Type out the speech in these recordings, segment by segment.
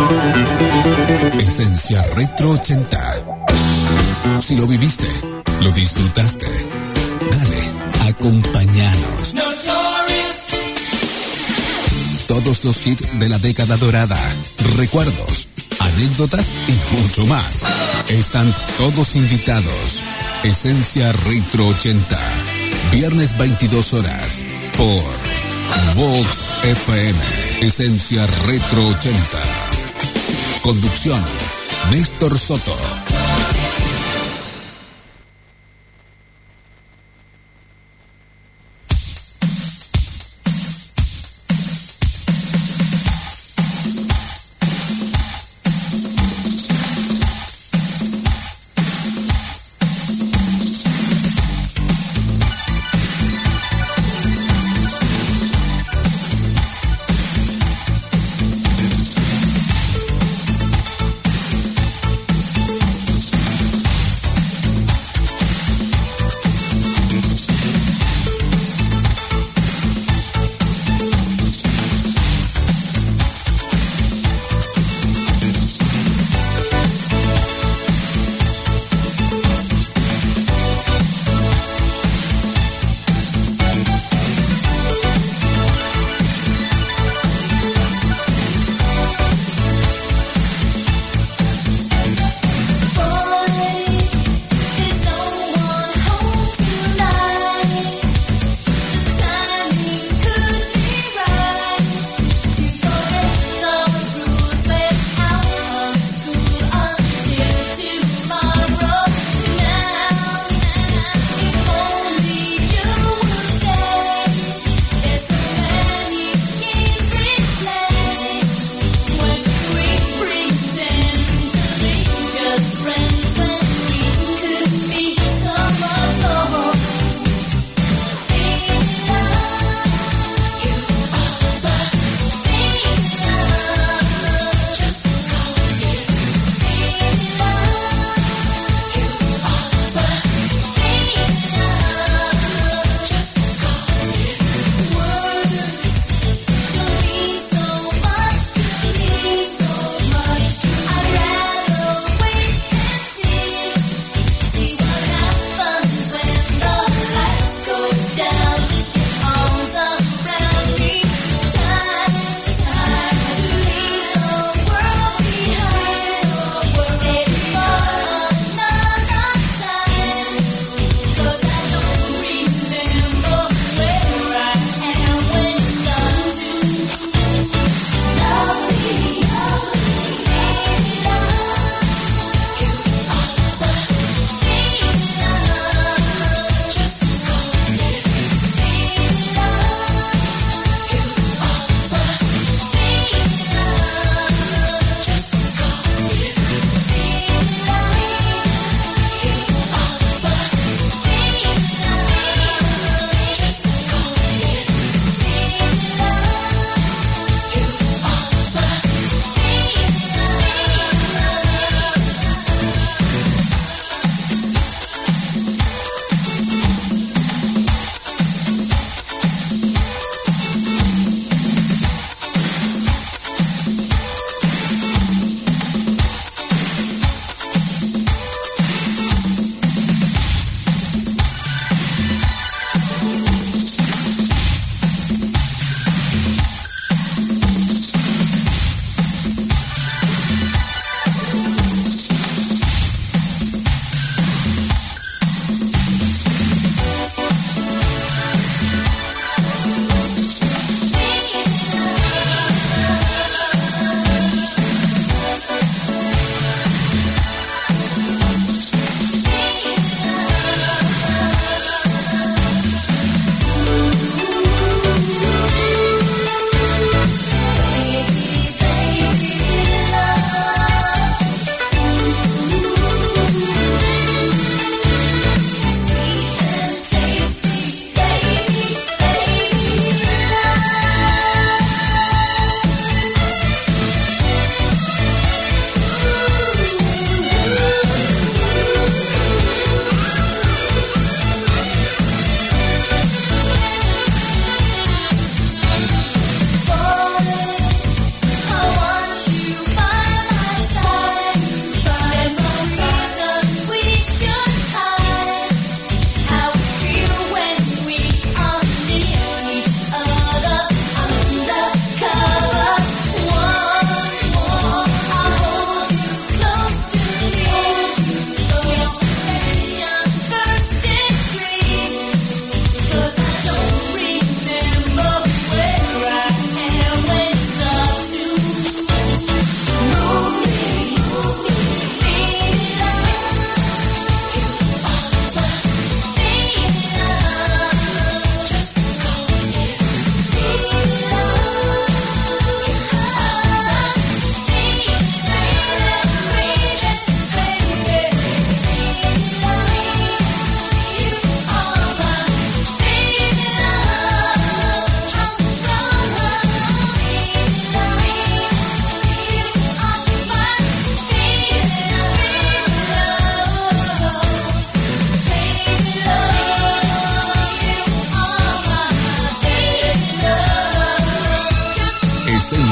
Esencia Retro 80. Si lo viviste, lo disfrutaste. Dale, acompáñanos. Todos los hits de la década dorada, recuerdos, anécdotas y mucho más. Están todos invitados. Esencia Retro 80. Viernes 22 horas por Vox FM. Esencia Retro 80. Conducción, Néstor Soto.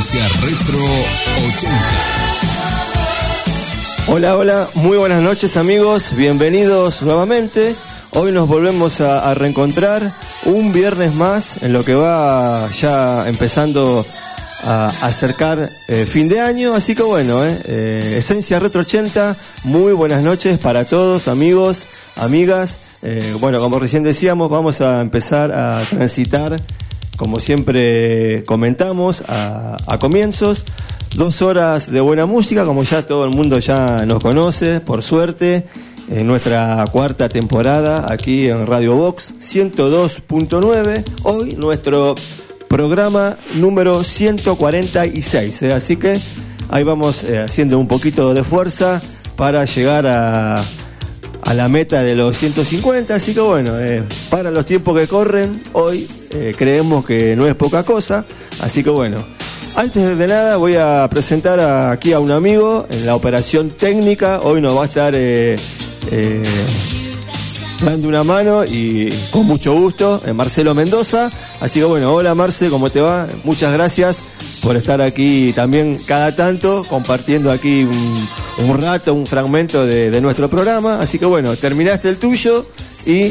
Esencia Retro 80. Hola, muy buenas noches amigos, bienvenidos nuevamente. Hoy nos volvemos a reencontrar un viernes más en lo que va ya empezando a acercar fin de año, así que bueno, Esencia Retro 80, muy buenas noches para todos amigos, amigas. Bueno, como recién decíamos, vamos a empezar a transitar, como siempre comentamos, a comienzos, 2 horas de buena música, como ya todo el mundo ya nos conoce, por suerte, en nuestra 4ª temporada aquí en Radio Box 102.9, hoy nuestro programa número 146, así que ahí vamos haciendo un poquito de fuerza para llegar a la meta de los 150, así que bueno, para los tiempos que corren, hoy creemos que no es poca cosa, así que bueno, antes de nada voy a presentar aquí a un amigo en la operación técnica. Hoy nos va a estar dando una mano y con mucho gusto, Marcelo Mendoza. Así que bueno, hola Marce, ¿cómo te va? Muchas gracias por estar aquí también cada tanto, compartiendo aquí un rato, un fragmento de nuestro programa. Así que bueno, terminaste el tuyo y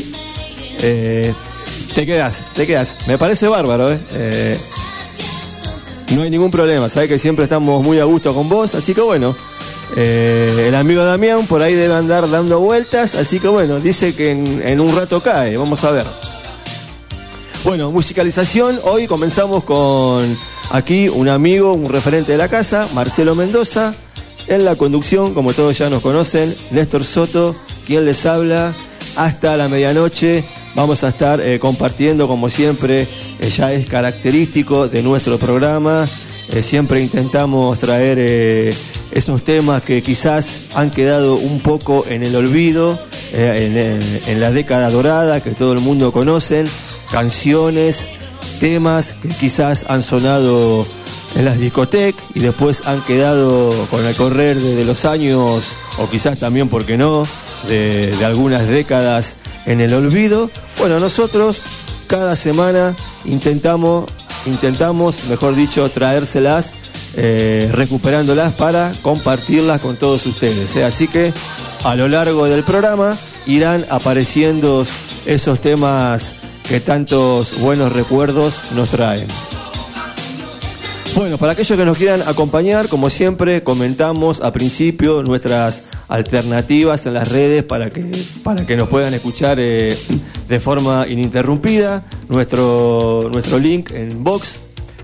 te quedás. Me parece bárbaro, no hay ningún problema, sabes que siempre estamos muy a gusto con vos, así que bueno, el amigo Damián por ahí debe andar dando vueltas, así que bueno, dice que en un rato cae, vamos a ver. Bueno, musicalización, hoy comenzamos con aquí un amigo, un referente de la casa, Marcelo Mendoza, en la conducción, como todos ya nos conocen, Néstor Soto, quien les habla, hasta la medianoche. Vamos a estar compartiendo, como siempre, ya es característico de nuestro programa. Siempre intentamos traer esos temas que quizás han quedado un poco en el olvido, en la década dorada, que todo el mundo conoce. Canciones, temas que quizás han sonado en las discotecas y después han quedado con el correr de los años, o quizás también, ¿por qué no?, de algunas décadas en el olvido. Bueno, nosotros cada semana intentamos, mejor dicho, traérselas, recuperándolas para compartirlas con todos ustedes, Así que a lo largo del programa irán apareciendo esos temas que tantos buenos recuerdos nos traen. Bueno, para aquellos que nos quieran acompañar, como siempre comentamos a principio nuestras alternativas en las redes para que nos puedan escuchar de forma ininterrumpida. Nuestro link en Box,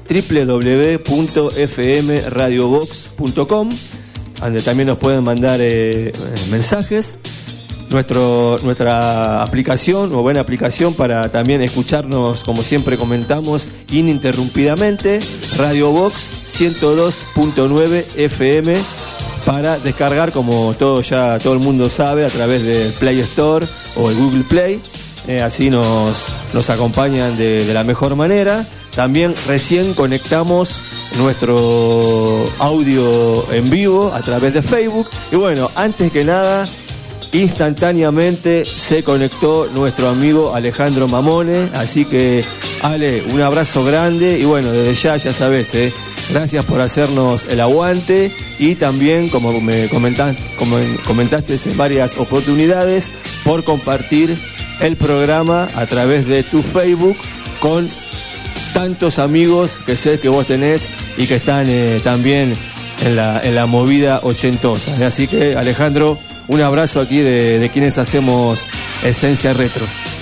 www.fmradiobox.com, donde también nos pueden mandar mensajes. Nuestra aplicación, o buena aplicación para también escucharnos, como siempre comentamos, ininterrumpidamente, Radio Box 102.9 FM, para descargar, como todo el mundo sabe, a través del Play Store o el Google Play. Así nos acompañan de la mejor manera. También recién conectamos nuestro audio en vivo a través de Facebook. Y bueno, antes que nada, instantáneamente se conectó nuestro amigo Alejandro Mamone, así que Ale, un abrazo grande y bueno, desde ya sabes, gracias por hacernos el aguante y también, como me comentaste en varias oportunidades, por compartir el programa a través de tu Facebook con tantos amigos que sé que vos tenés y que están también en la movida ochentosa. Así que Alejandro, un abrazo aquí de quienes hacemos Esencia Retro.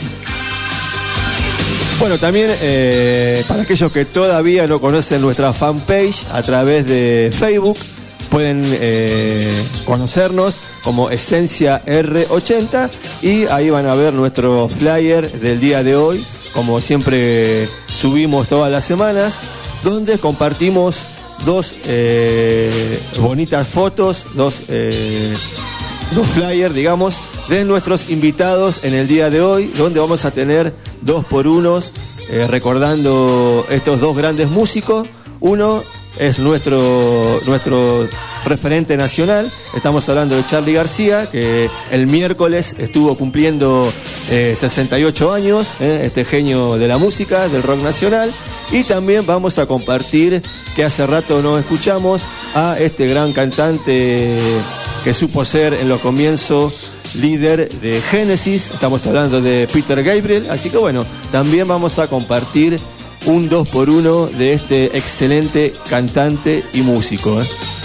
Bueno, también para aquellos que todavía no conocen nuestra fanpage, a través de Facebook pueden conocernos como Esencia R80 y ahí van a ver nuestro flyer del día de hoy, como siempre subimos todas las semanas, donde compartimos 2 bonitas fotos, dos flyers, digamos, de nuestros invitados en el día de hoy, donde vamos a tener 2x1 recordando estos 2 grandes músicos. Uno es nuestro referente nacional. Estamos hablando de Charly García, que el miércoles estuvo cumpliendo 68 años, este genio de la música, del rock nacional. Y también vamos a compartir, que hace rato no escuchamos, a este gran cantante que supo ser en los comienzos líder de Génesis. Estamos hablando de Peter Gabriel. Así que bueno, también vamos a compartir un 2x1 de este excelente cantante y músico.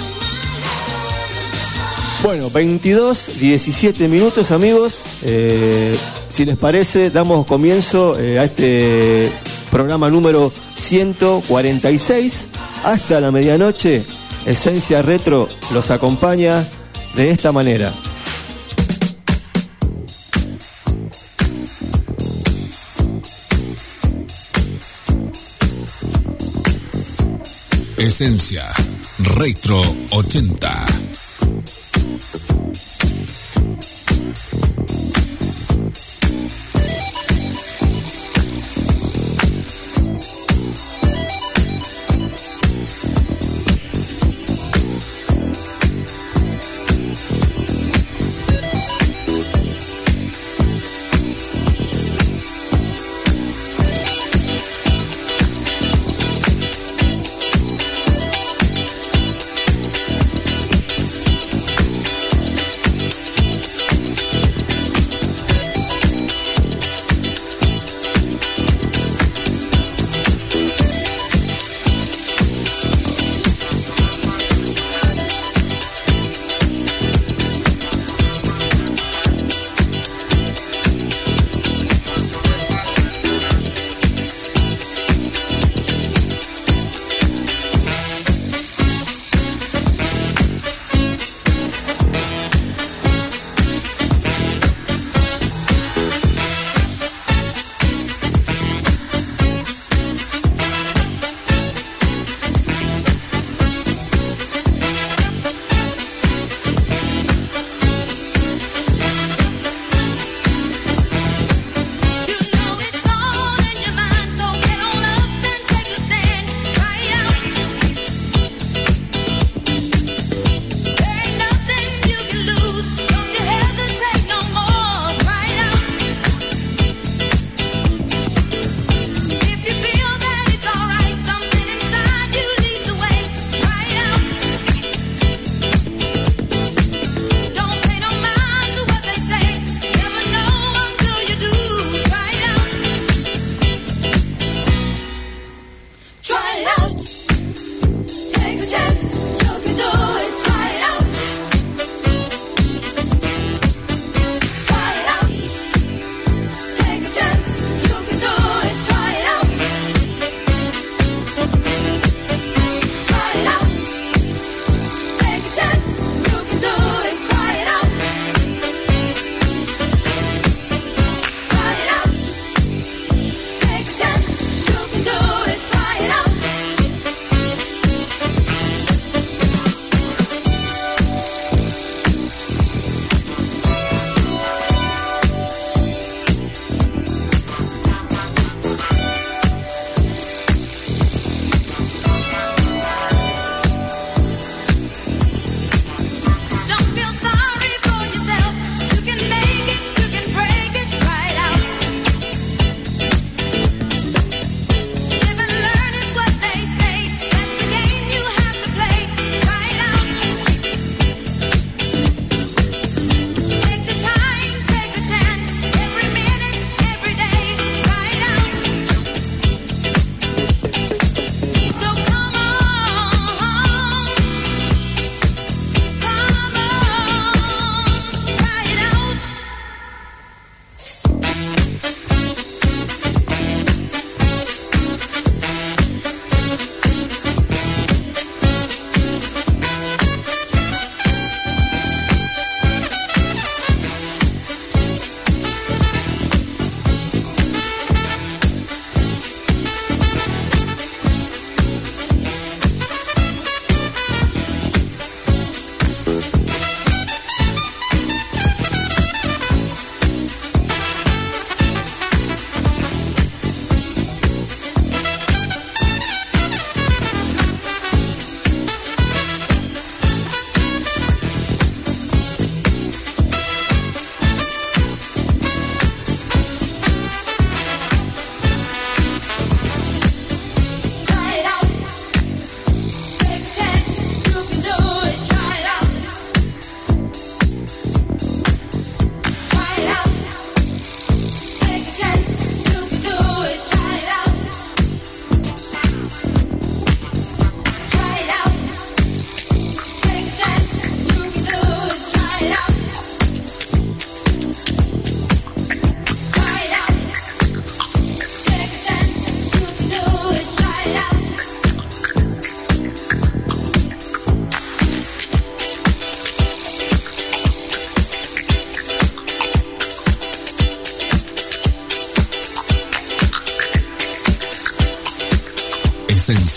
Bueno, 17 minutos, amigos. Si les parece, damos comienzo a este programa número 146. Hasta la medianoche, Esencia Retro los acompaña de esta manera. Esencia Retro 80.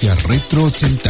Esencia Retro 80.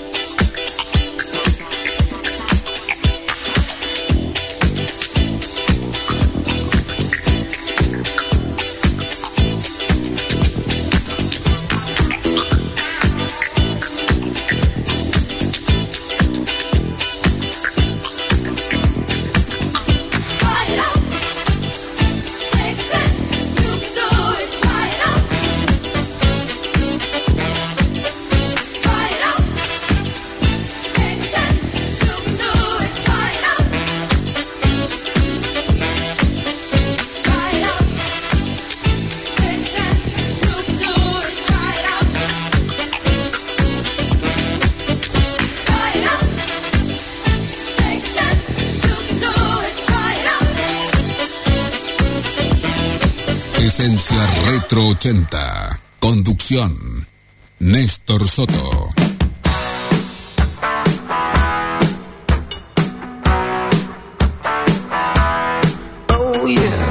Esencia Retro 80. Conducción: Néstor Soto. Oh yeah.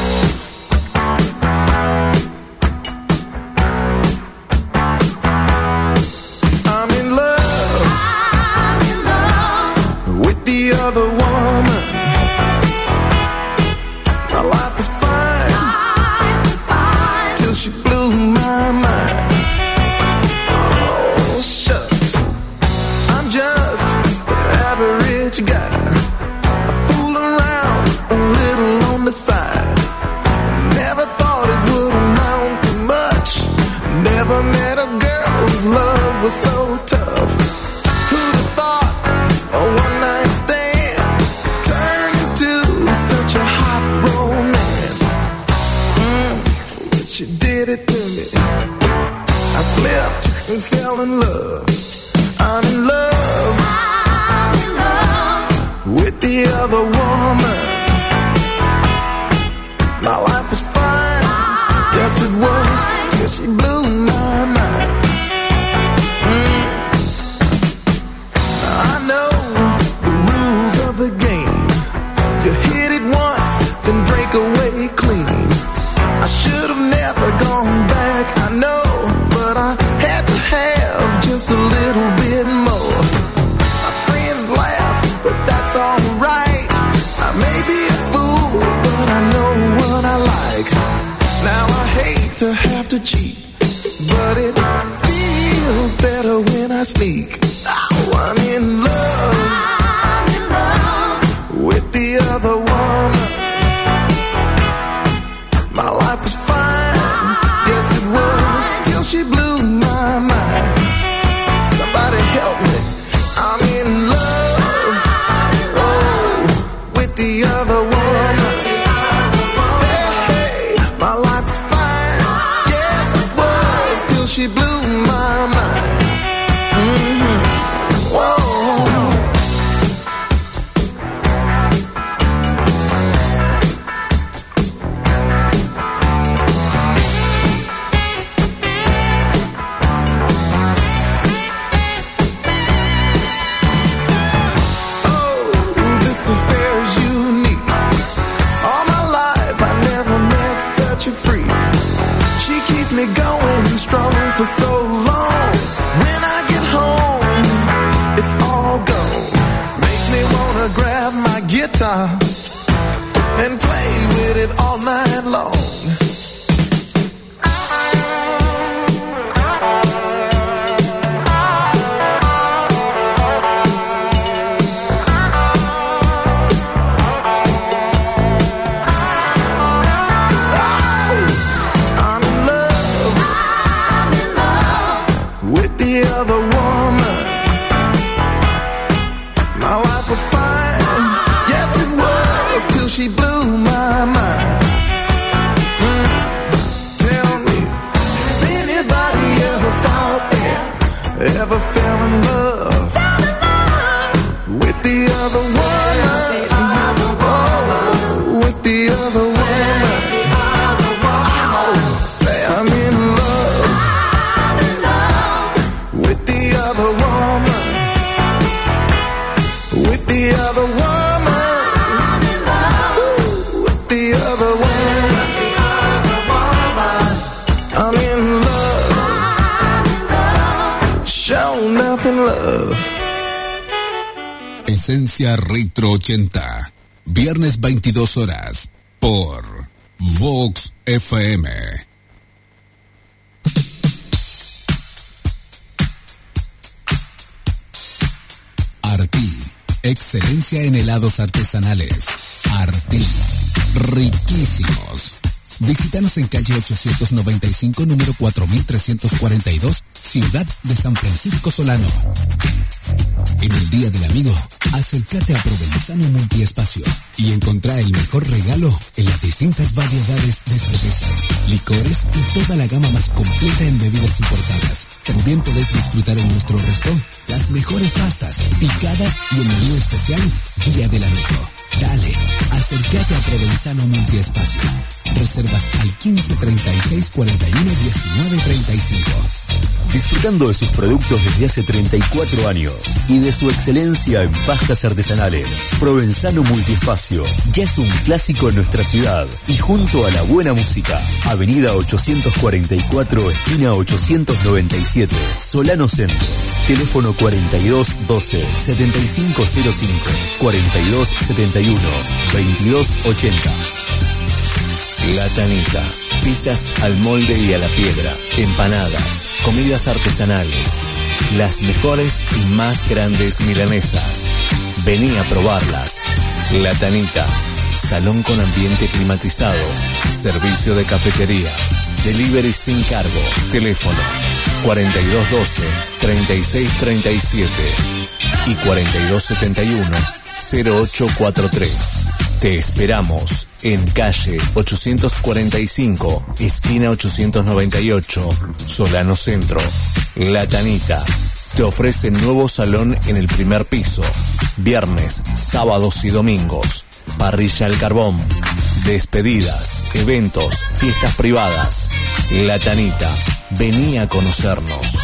I'm in love with the other woman. My life is fine till she blew my mind. Oh shucks, I'm just an average guy. I fool around a little on the side. Never thought it would amount to much. Never met a girl whose love was so tough. Who'd have thought a one-night stand turned into such a hot romance? She did it to me. I slipped and fell in love. I'm in love with the other woman. My life was fine, yes it was, till she blew my mind. I know the rules of the game. You hit it once, then break away clean. I should have never gone back, I know, but I had to have just a little bit more. My friends laugh, but that's alright. I may be a fool, but I know what I like. Now I hate to have to cheat, but it feels better when I sneak. Oh, I'm in love with the other woman. My life was fine, yes it was, till she blew my mind. Somebody help me, I'm in love, oh, with the other woman. Hey, hey, my life was fine, yes it was, till she blew my mind. Whoa. Me going strong for so long. When I get home, it's all gone. Makes me wanna grab my guitar and play with it all night long. The other woman. My life was fine, yes it was. recuerdos. Esencia Retro 80, viernes 22 horas, por Vox FM. Artí, excelencia en helados artesanales. Artí, riquísimos. Visítanos en calle 895, número 4342, Ciudad de San Francisco Solano. En el Día del Amigo, acércate a Provenzano Multiespacio y encontrá el mejor regalo en las distintas variedades de cervezas, licores y toda la gama más completa en bebidas importadas. También podés disfrutar en nuestro restaurante las mejores pastas, picadas y el menú especial Día del Amigo. Dale, acércate a Provenzano Multiespacio. Reservas al 15 36 41 19 35. Disfrutando de sus productos desde hace 34 años y de su excelencia en pastas artesanales, Provenzano Multiespacio ya es un clásico en nuestra ciudad y junto a la buena música, Avenida 844, esquina 897, Solano Centro. Teléfono 42 12 7505 42 71 22 80. La Tanita, pizzas al molde y a la piedra, empanadas, comidas artesanales, las mejores y más grandes milanesas. Vení a probarlas. La Tanita, salón con ambiente climatizado, servicio de cafetería, delivery sin cargo, teléfono 4212 3637 y 4271 0843. Te esperamos en calle 845, esquina 898, Solano Centro. La Tanita te ofrece nuevo salón en el primer piso, viernes, sábados y domingos, parrilla al carbón, despedidas, eventos, fiestas privadas. La Tanita, vení a conocernos.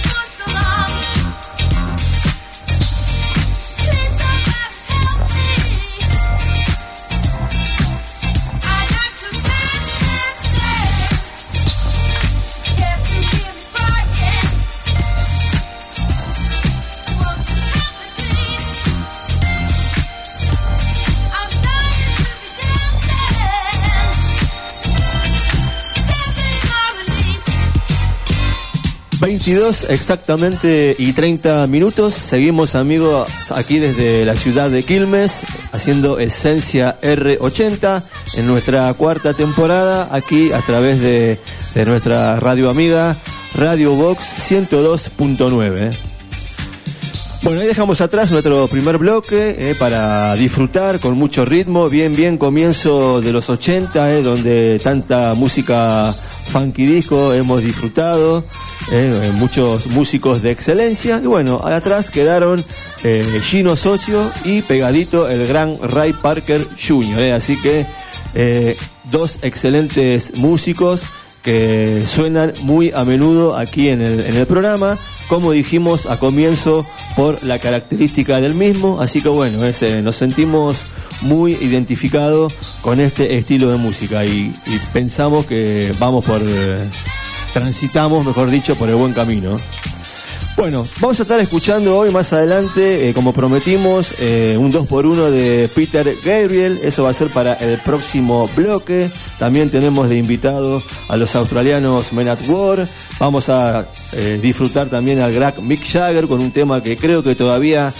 Exactamente y 30 minutos. Seguimos, amigos, aquí desde la ciudad de Quilmes, haciendo Esencia R80 en nuestra cuarta temporada, aquí a través de nuestra radio amiga Radio Vox 102.9. Bueno, ahí dejamos atrás nuestro primer bloque para disfrutar con mucho ritmo, bien comienzo de los 80, donde tanta música funky disco hemos disfrutado, muchos músicos de excelencia, y bueno, atrás quedaron Gino Socio y pegadito el gran Ray Parker Jr., así que dos excelentes músicos que suenan muy a menudo aquí en el programa, como dijimos a comienzo, por la característica del mismo, así que bueno, nos sentimos muy identificados con este estilo de música y pensamos que transitamos, mejor dicho, por el buen camino. Bueno, vamos a estar escuchando hoy más adelante, como prometimos, un 2x1 de Peter Gabriel. Eso va a ser para el próximo bloque. También tenemos de invitado a los australianos Men at War. Vamos a disfrutar también al gran Mick Jagger con un tema que creo que todavía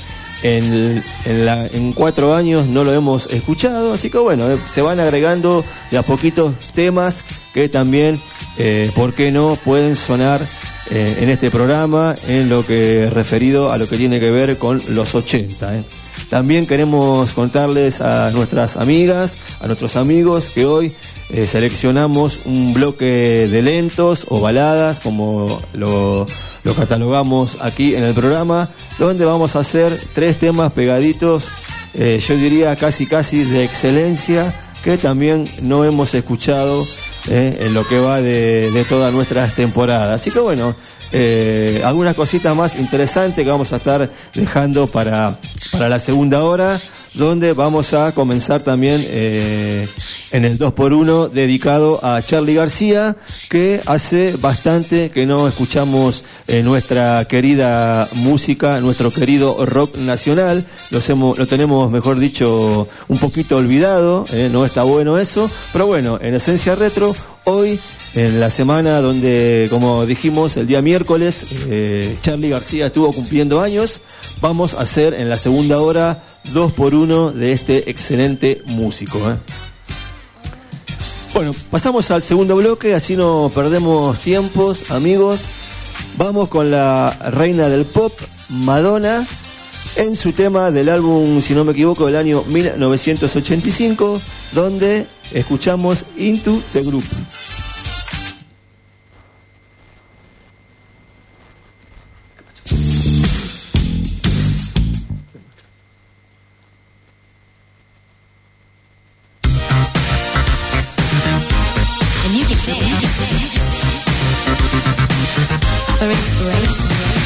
en 4 años no lo hemos escuchado. Así que bueno, se van agregando de a poquitos temas que también, ¿por qué no?, pueden sonar en este programa, en lo que referido a lo que tiene que ver con los 80. También queremos contarles a nuestras amigas, a nuestros amigos, que hoy seleccionamos un bloque de lentos o baladas, como lo catalogamos aquí en el programa, donde vamos a hacer 3 temas pegaditos, yo diría casi de excelencia, que también no hemos escuchado en lo que va de todas nuestras temporadas. Así que bueno, algunas cositas más interesantes que vamos a estar dejando para la segunda hora, donde vamos a comenzar también en el 2x1 dedicado a Charly García, que hace bastante que no escuchamos nuestra querida música, nuestro querido rock nacional. Lo tenemos, mejor dicho, un poquito olvidado, no está bueno eso, pero bueno, en Esencia Retro, hoy, en la semana donde, como dijimos, el día miércoles, Charly García estuvo cumpliendo años, vamos a hacer en la segunda hora 2x1 de este excelente músico. Bueno, pasamos al segundo bloque, así no perdemos tiempos, amigos. Vamos con la reina del pop, Madonna, en su tema del álbum, si no me equivoco, del año 1985, donde escuchamos Into the Group. For inspiration.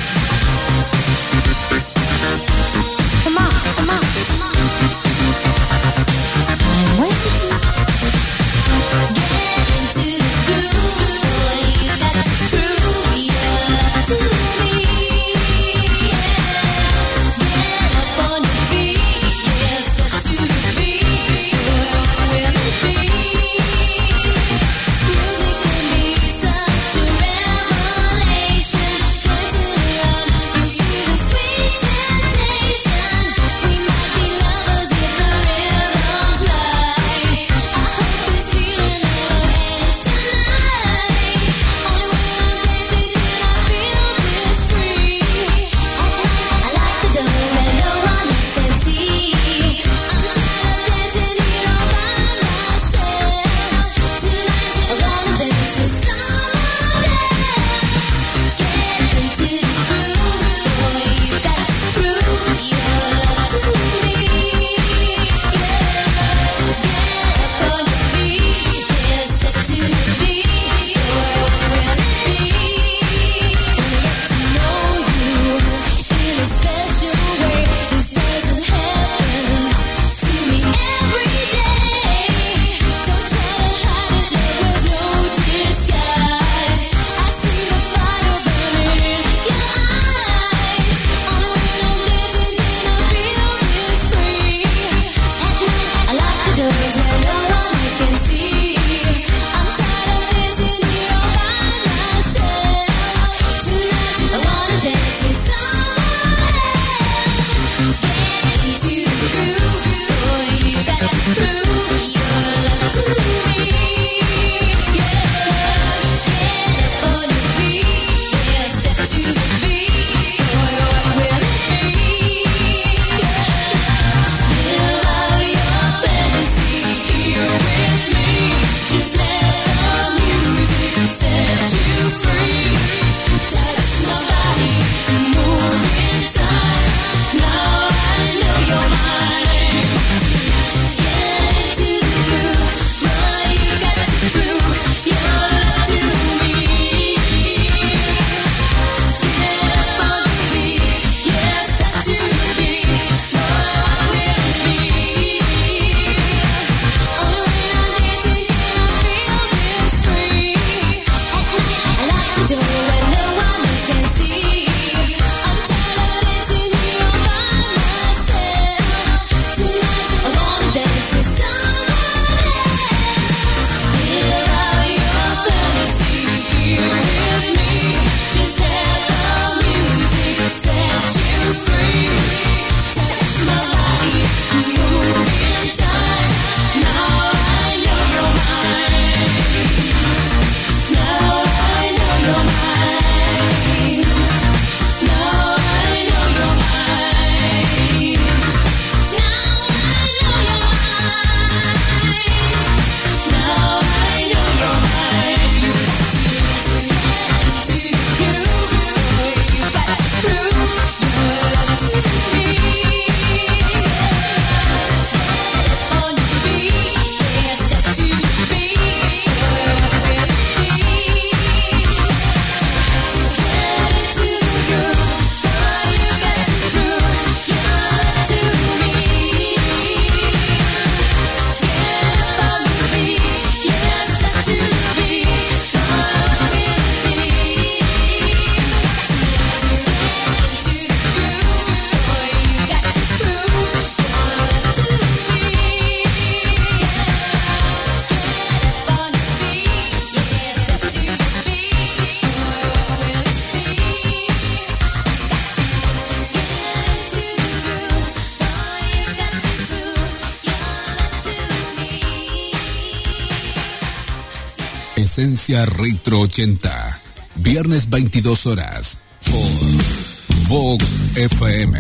Come on, come on, come on. I'm waiting. Get into the groove. You got to prove you to me. Get up on your feet. Yes, step to the beat. Will it be? Music can be such a revelation. Esencia Retro 80. Viernes 22 horas por Vox FM.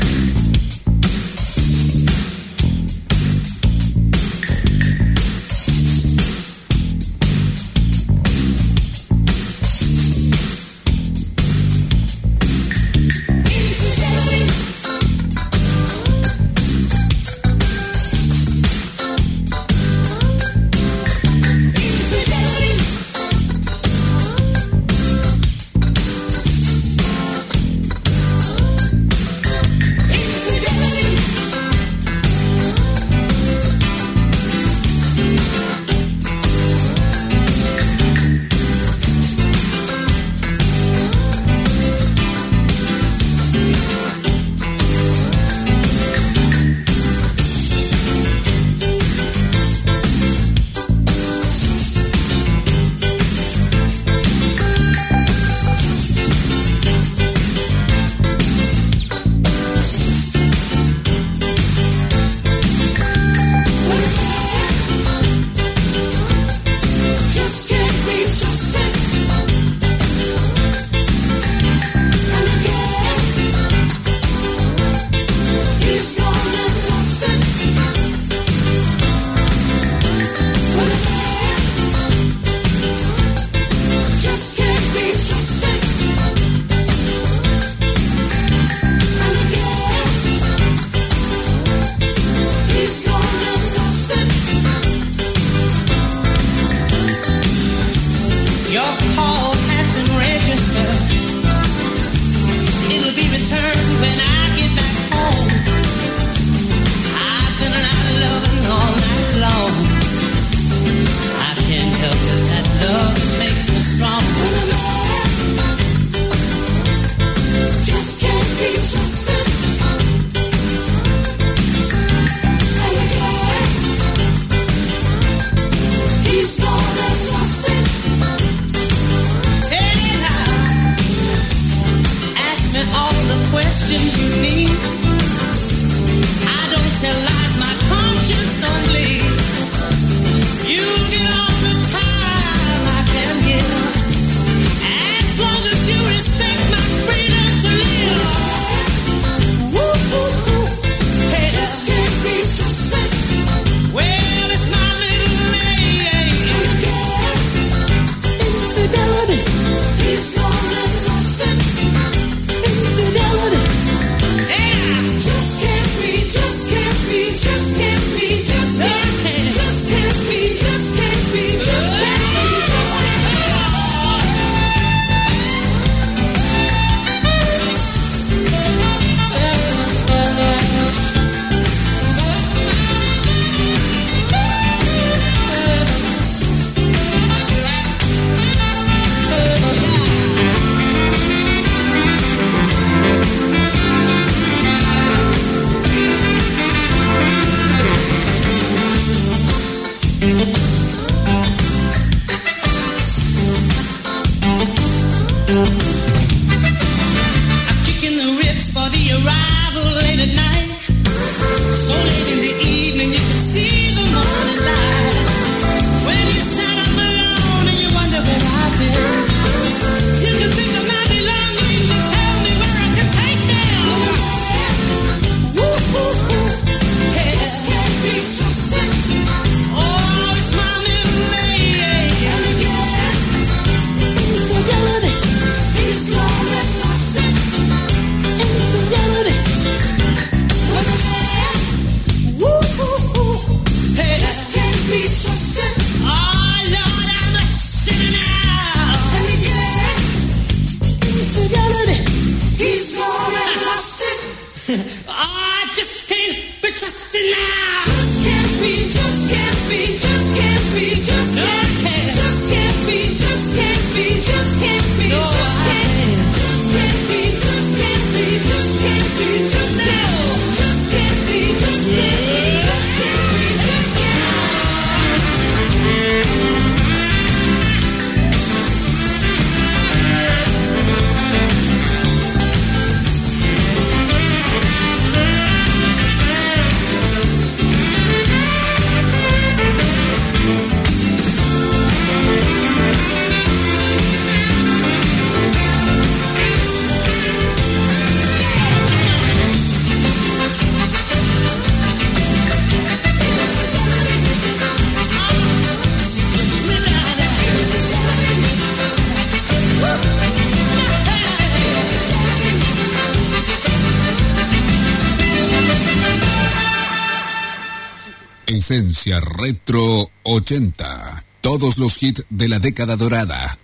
Esencia Retro 80. Todos los hits de la década dorada.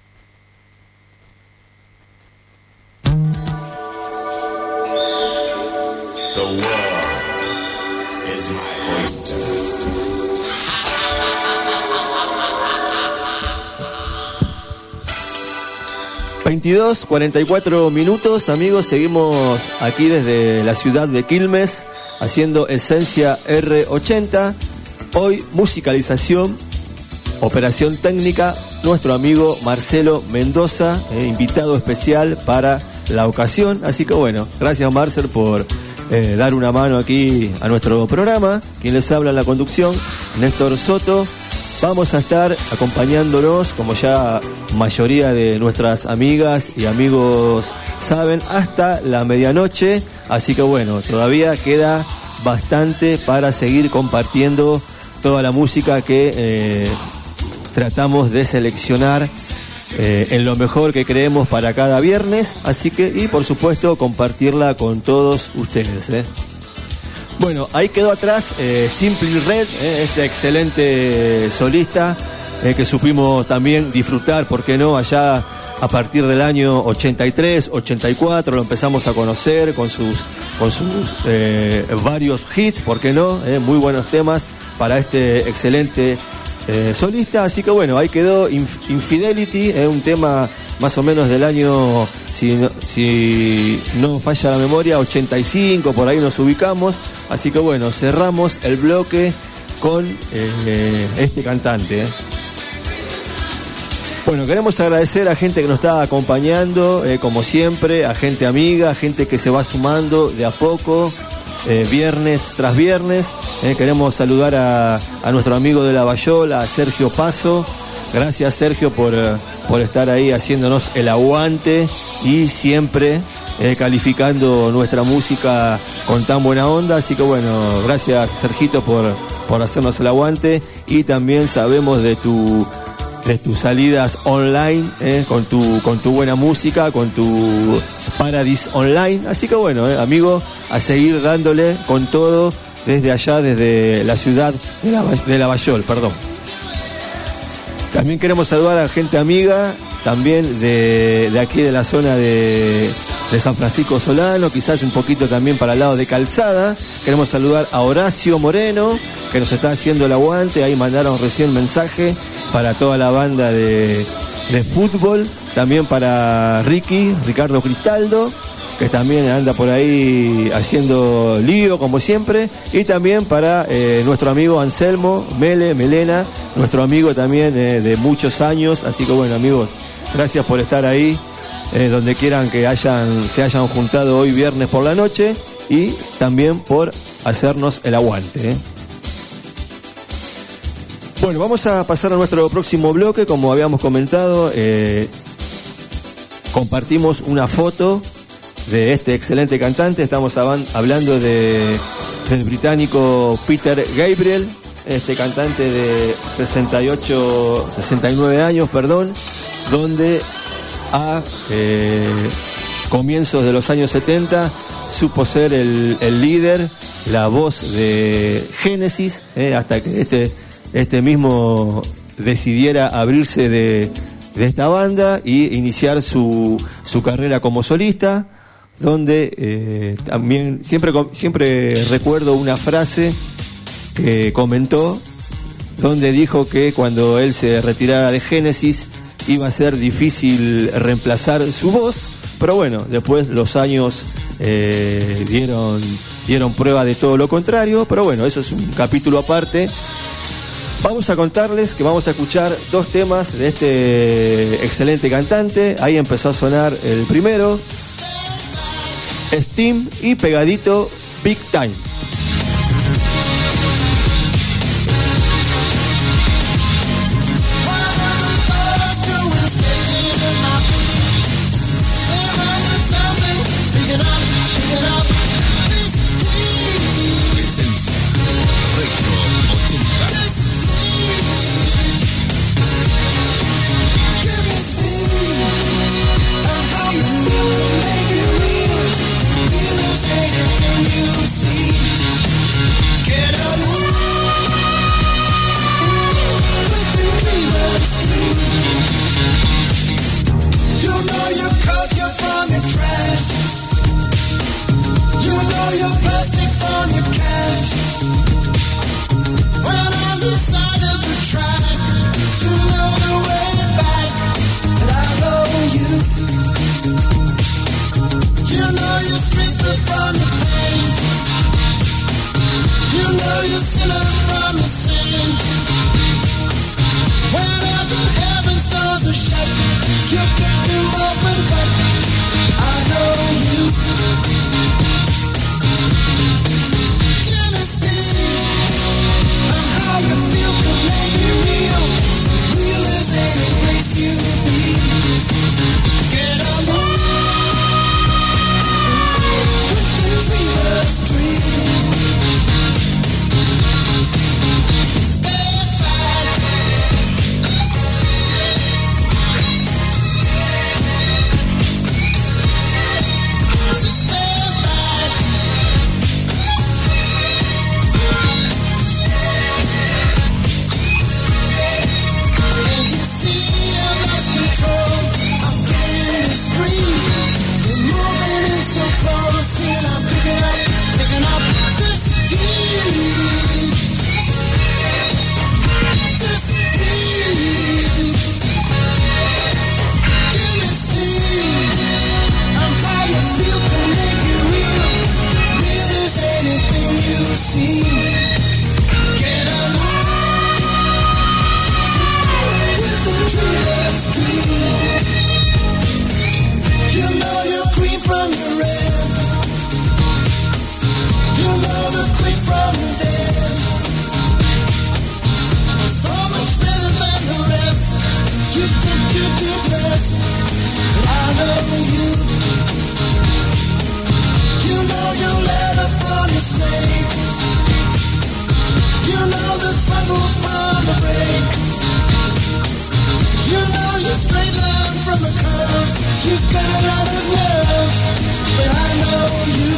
The world is my oyster. 22:44 minutos, amigos, seguimos aquí desde la ciudad de Quilmes haciendo Esencia R80. Hoy musicalización, operación técnica, nuestro amigo Marcelo Mendoza, invitado especial para la ocasión. Así que bueno, gracias Marcel por dar una mano aquí a nuestro programa. Quien les habla en la conducción, Néstor Soto. Vamos a estar acompañándonos, como ya mayoría de nuestras amigas y amigos saben, hasta la medianoche. Así que bueno, todavía queda bastante para seguir compartiendo toda la música que tratamos de seleccionar en lo mejor que creemos para cada viernes. Así que, y por supuesto, compartirla con todos ustedes. Bueno, ahí quedó atrás Simply Red, este excelente solista que supimos también disfrutar, ¿por qué no? Allá a partir del año 83, 84 lo empezamos a conocer con sus varios hits, ¿por qué no? Muy buenos temas para este excelente solista. Así que bueno, ahí quedó Infidelity, un tema más o menos del año, si no falla la memoria, 85, por ahí nos ubicamos. Así que bueno, cerramos el bloque con este cantante. Bueno, queremos agradecer a gente que nos está acompañando, como siempre, a gente amiga, a gente que se va sumando de a poco, viernes tras viernes. Queremos saludar a nuestro amigo de Lavallol, a Sergio Paso. Gracias, Sergio, por estar ahí haciéndonos el aguante y siempre calificando nuestra música con tan buena onda. Así que bueno, gracias, Sergito, por hacernos el aguante. Y también sabemos de tus salidas online, con tu buena música, con tu Paradise Online. Así que bueno, amigo, a seguir dándole con todo desde allá, desde la ciudad de Lavallol, perdón. También queremos saludar a gente amiga, también de aquí de la zona de San Francisco Solano, quizás un poquito también para el lado de Calzada. Queremos saludar a Horacio Moreno, que nos está haciendo el aguante. Ahí mandaron recién mensaje para toda la banda de fútbol. También para Ricardo Cristaldo, que también anda por ahí haciendo lío como siempre. Y también para nuestro amigo Anselmo Melena, nuestro amigo también de muchos años. Así que bueno, amigos, gracias por estar ahí, donde quieran que se hayan juntado hoy viernes por la noche, y también por hacernos el aguante. Bueno, vamos a pasar a nuestro próximo bloque. Como habíamos comentado, compartimos una foto de este excelente cantante. Estamos hablando del británico Peter Gabriel, este cantante de 69 años, donde a comienzos de los años 70 supo ser el líder, la voz de Genesis, hasta que este mismo decidiera abrirse de esta banda y iniciar su carrera como solista, donde también siempre recuerdo una frase que comentó, donde dijo que cuando él se retirara de Genesis iba a ser difícil reemplazar su voz, pero bueno, después los años dieron prueba de todo lo contrario. Pero bueno, eso es un capítulo aparte. Vamos a contarles que vamos a escuchar dos temas de este excelente cantante. Ahí empezó a sonar el primero, Steam, y pegadito, Big Time. See You've got a lot of love, but I know you.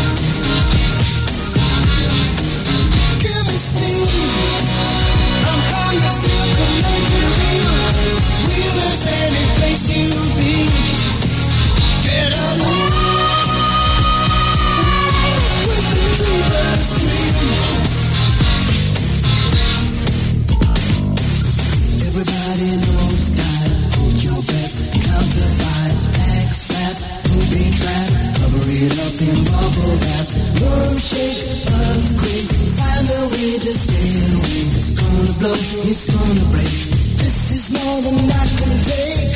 Give me steam. I'm how you feel can make it real. Real as any place you be. Get along with the dreamer's dream. Everybody knows that. Hold your breath, counterfeit, accept, booby trap, cover it up in bubble wrap. Warm shake, earthquake, find a way to stay away. It's gonna blow, it's gonna break. This is more than I can take.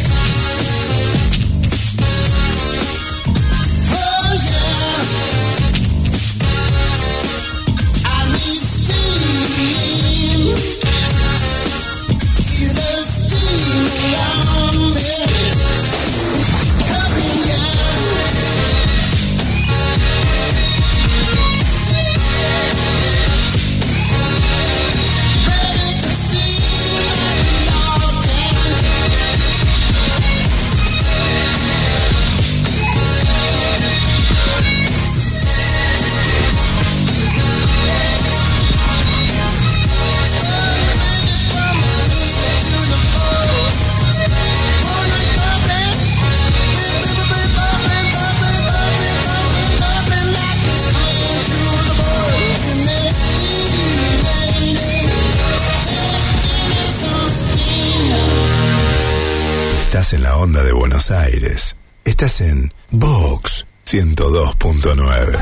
Oh yeah, I need steam. Feel the steam around me. Coming down. Ready to see and love Estás en la onda de Buenos Aires. Estás en Vox 102.9.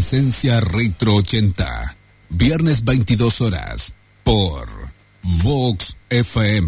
Esencia Retro 80. Viernes 22 horas por Vox FM.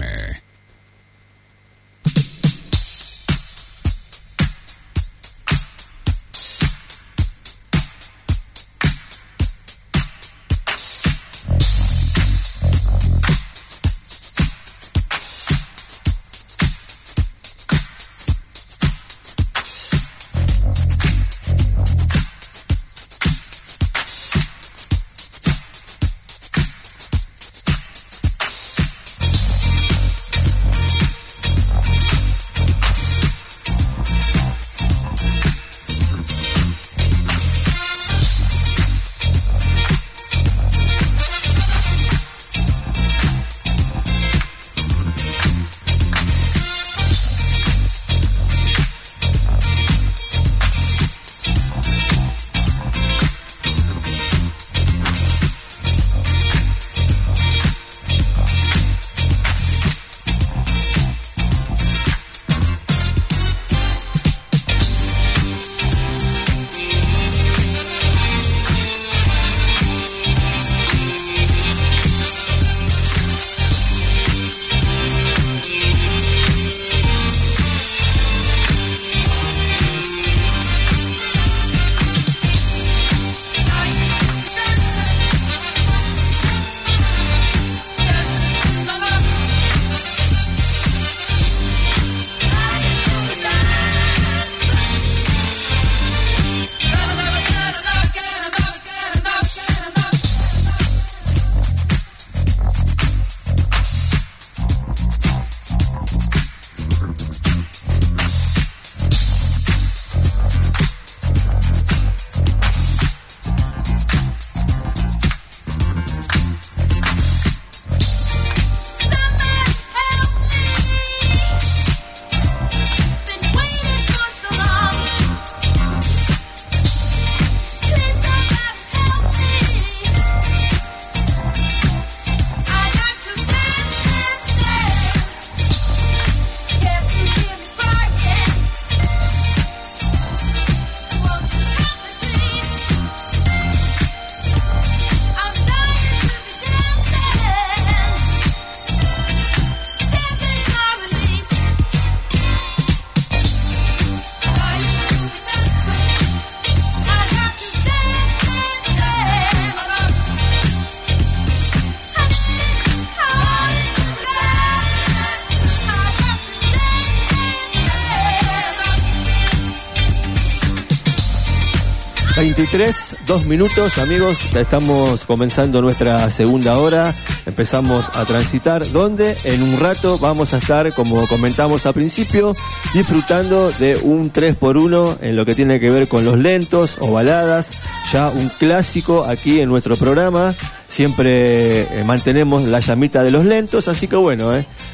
Dos minutos, amigos, estamos comenzando nuestra segunda hora, empezamos a transitar, donde en un rato vamos a estar, como comentamos al principio, disfrutando de un 3x1 en lo que tiene que ver con los lentos o baladas, ya un clásico aquí en nuestro programa, siempre mantenemos la llamita de los lentos, así que bueno,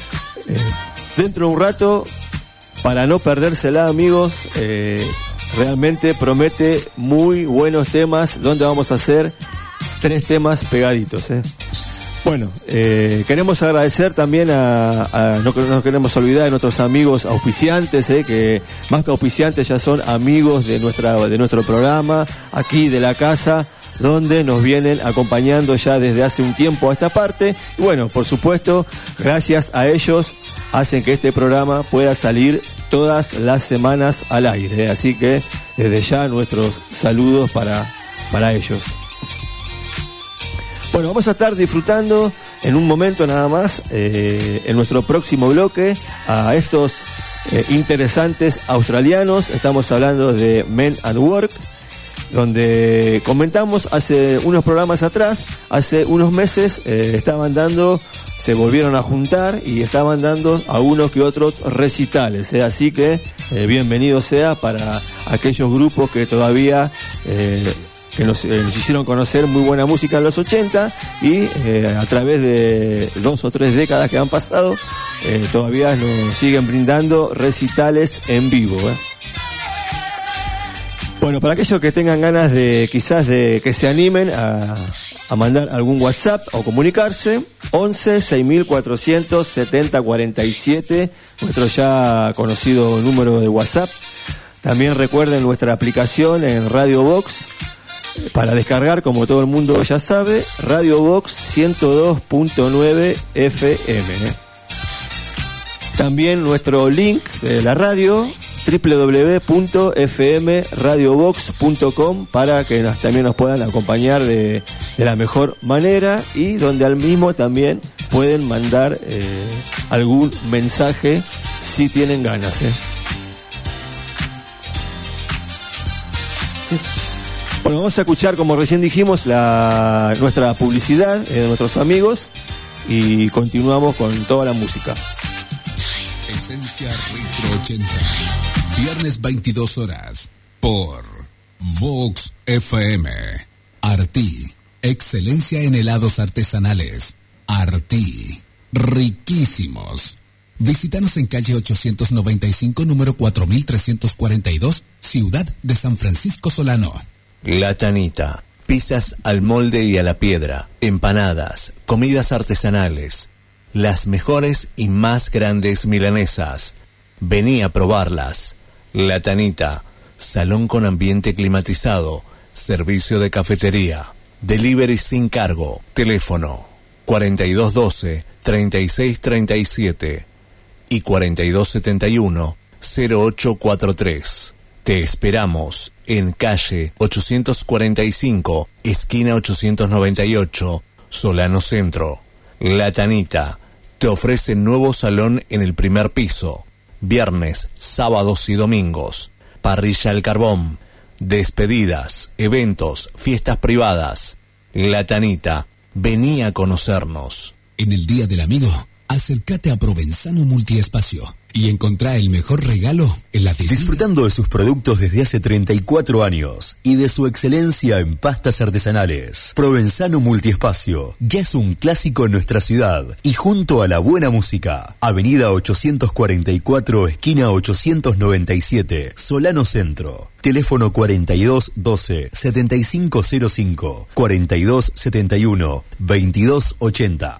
dentro de un rato, para no perdérsela, amigos, realmente promete muy buenos temas, donde vamos a hacer 3 temas pegaditos. Bueno, queremos agradecer también no nos queremos olvidar de nuestros amigos auspiciantes, que más que auspiciantes ya son amigos de nuestro programa, aquí de la casa, donde nos vienen acompañando ya desde hace un tiempo a esta parte. Y bueno, por supuesto, gracias a ellos hacen que este programa pueda salir todas las semanas al aire, así que desde ya nuestros saludos para ellos. Bueno, vamos a estar disfrutando en un momento nada más, en nuestro próximo bloque, a estos interesantes australianos. Estamos hablando de Men at Work, donde comentamos hace unos programas atrás, hace unos meses, se volvieron a juntar y estaban dando a unos que otros recitales, así que bienvenido sea para aquellos grupos que todavía que nos hicieron conocer muy buena música en los 80 y a través de 2 o 3 décadas que han pasado todavía nos siguen brindando recitales en vivo. Bueno, para aquellos que tengan ganas de quizás de que se animen a mandar algún WhatsApp o comunicarse, 11 6400 7047, nuestro ya conocido número de WhatsApp. También recuerden nuestra aplicación en Radio Box, para descargar, como todo el mundo ya sabe, Radio Box 102.9 FM. También nuestro link de la radio, www.fmradiobox.com, para que también nos puedan acompañar de la mejor manera, y donde al mismo también pueden mandar algún mensaje si tienen ganas. Bueno, vamos a escuchar, como recién dijimos, nuestra publicidad de nuestros amigos, y continuamos con toda la música. Esencia Retro 80, viernes 22 horas, por Vox FM. Artí, excelencia en helados artesanales. Artí, riquísimos. Visítanos en calle 895, número 4342, Ciudad de San Francisco Solano. La Tanita, pizzas al molde y a la piedra, empanadas, comidas artesanales, las mejores y más grandes milanesas. Vení a probarlas. La Tanita, salón con ambiente climatizado, servicio de cafetería, delivery sin cargo, teléfono 4212-3637 y 4271-0843. Te esperamos en calle 845, esquina 898, Solano Centro. La Tanita te ofrece nuevo salón en el primer piso, viernes, sábados y domingos, parrilla al carbón, despedidas, eventos, fiestas privadas. La Tanita, vení a conocernos. En el Día del Amigo, acércate a Provenzano Multiespacio y encontrá el mejor regalo en la tienda. Disfrutando de sus productos desde hace 34 años y de su excelencia en pastas artesanales, Provenzano Multiespacio ya es un clásico en nuestra ciudad, y junto a la buena música, avenida 844, esquina 897, Solano Centro. Teléfono 4212-7505, 4271-2280.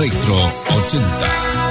Retro 80.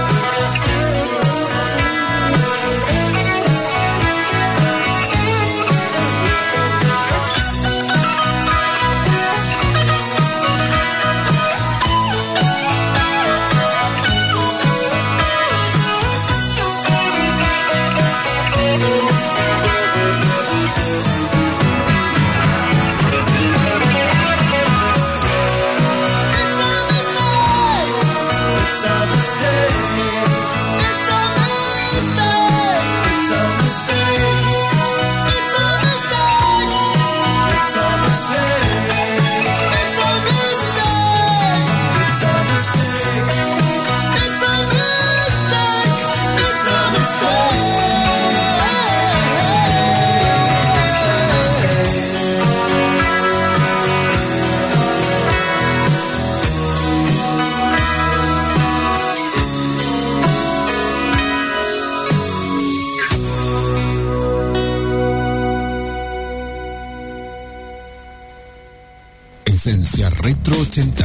Esencia Retro 80.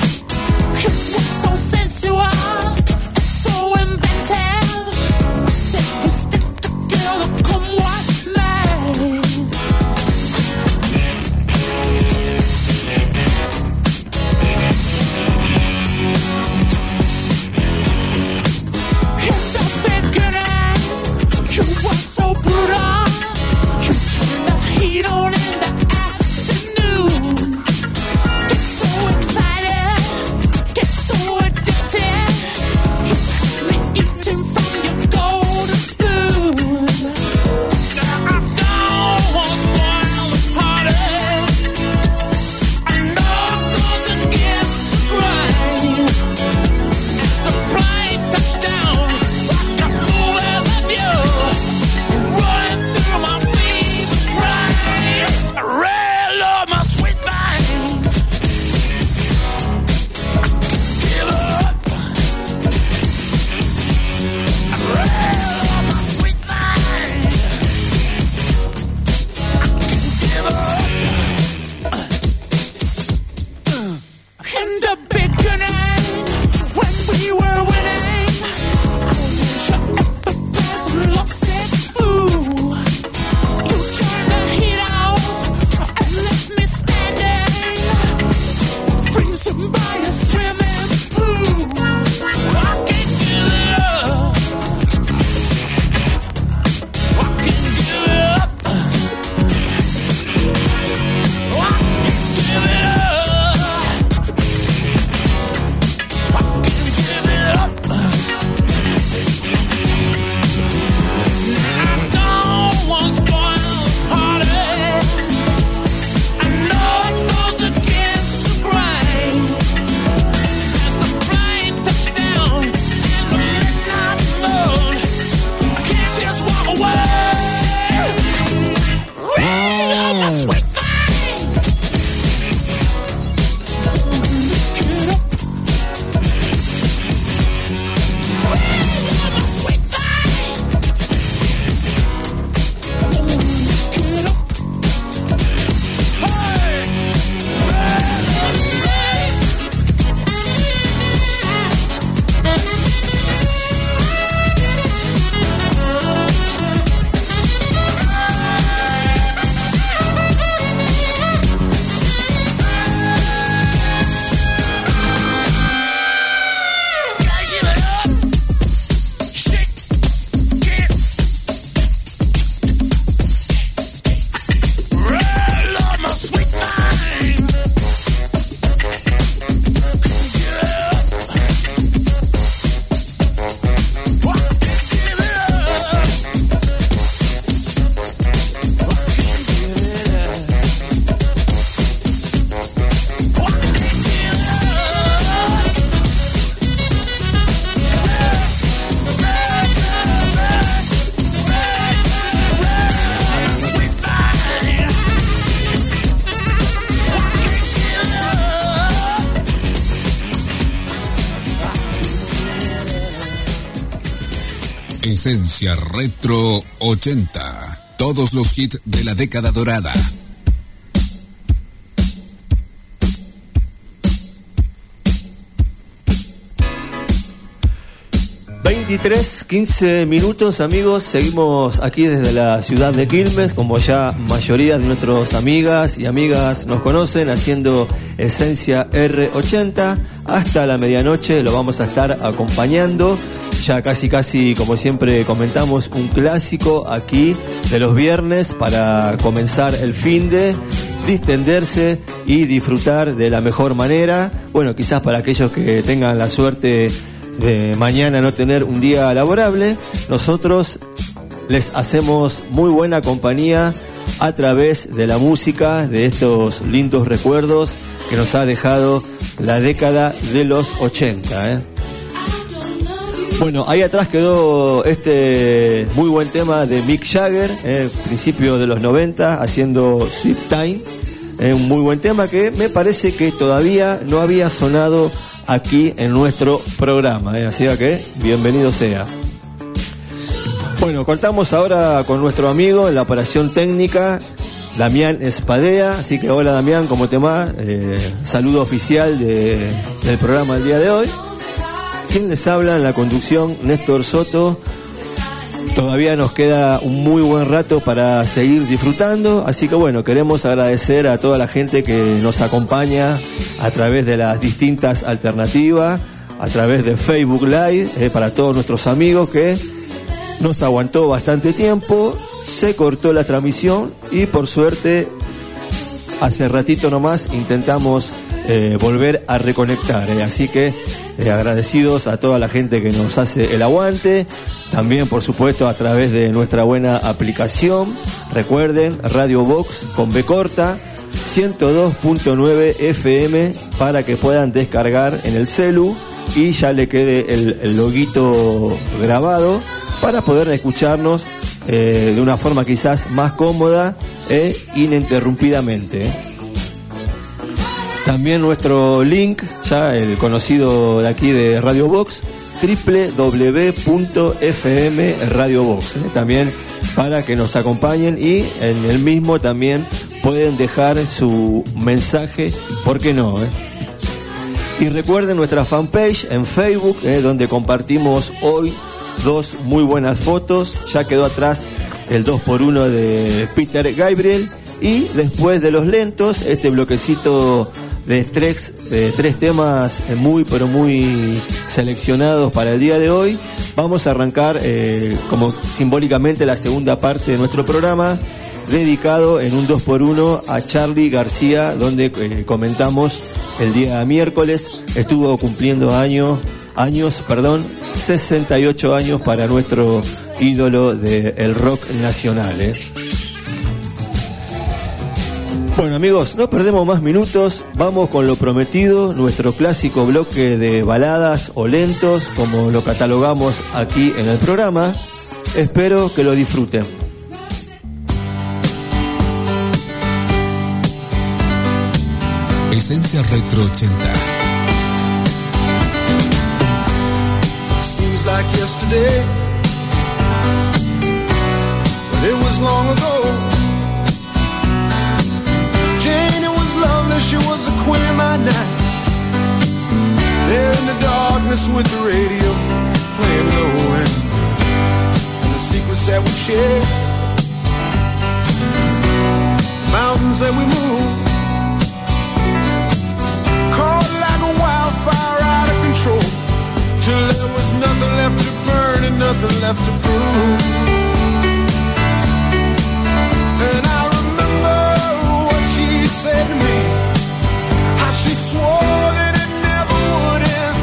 So sensual, so inventive. Esencia Retro 80. Todos los hits de la década dorada. ...15 minutos, amigos. Seguimos aquí desde la ciudad de Quilmes, como ya mayoría de nuestras amigas y amigas nos conocen, haciendo Esencia R80. Hasta la medianoche lo vamos a estar acompañando. Ya casi, como siempre comentamos, un clásico aquí de los viernes para comenzar el finde, distenderse y disfrutar de la mejor manera. Bueno, quizás para aquellos que tengan la suerte de mañana no tener un día laborable, nosotros les hacemos muy buena compañía a través de la música, de estos lindos recuerdos que nos ha dejado la década de los 80, Bueno, ahí atrás quedó este muy buen tema de Mick Jagger, principio de los 90, haciendo Sweet Time. Un muy buen tema que me parece que todavía no había sonado aquí en nuestro programa, así que bienvenido sea. Bueno, contamos ahora con nuestro amigo en la operación técnica, Damián Espadea. Así que hola Damián, ¿cómo te va? Saludo oficial del programa del día de hoy. ¿Quién les habla en la conducción? Néstor Soto. Todavía nos queda un muy buen rato para seguir disfrutando, así que bueno, queremos agradecer a toda la gente que nos acompaña a través de las distintas alternativas, a través de Facebook Live, para todos nuestros amigos que nos aguantó bastante tiempo, se cortó la transmisión y por suerte hace ratito nomás intentamos volver a reconectar, así que agradecidos a toda la gente que nos hace el aguante, también por supuesto a través de nuestra buena aplicación. Recuerden, Radio Box con B corta 102.9 FM para que puedan descargar en el celu y ya le quede el loguito grabado para poder escucharnos de una forma quizás más cómoda e ininterrumpidamente. También nuestro link, ya el conocido de aquí de Radio Box, www.fmradiobox, también para que nos acompañen y en el mismo también pueden dejar su mensaje, ¿por qué no? Y recuerden nuestra fanpage en Facebook, donde compartimos hoy dos muy buenas fotos. Ya quedó atrás el 2x1 de Peter Gabriel y después de los lentos, este bloquecito de tres temas muy pero muy seleccionados para el día de hoy. Vamos a arrancar como simbólicamente la segunda parte de nuestro programa, dedicado en un 2x1 a Charly García, donde comentamos el día miércoles estuvo cumpliendo años, 68 años para nuestro ídolo del rock nacional. Bueno amigos, no perdemos más minutos, vamos con lo prometido, nuestro clásico bloque de baladas o lentos, como lo catalogamos aquí en el programa. Espero que lo disfruten. Esencia Retro 80. Seems like yesterday, but it was long ago. She was the queen of my night, there in the darkness with the radio playing low, and the secrets that we shared, mountains that we moved, caught like a wildfire out of control, till there was nothing left to burn and nothing left to prove. And I remember what she said to me, she swore that it never would end.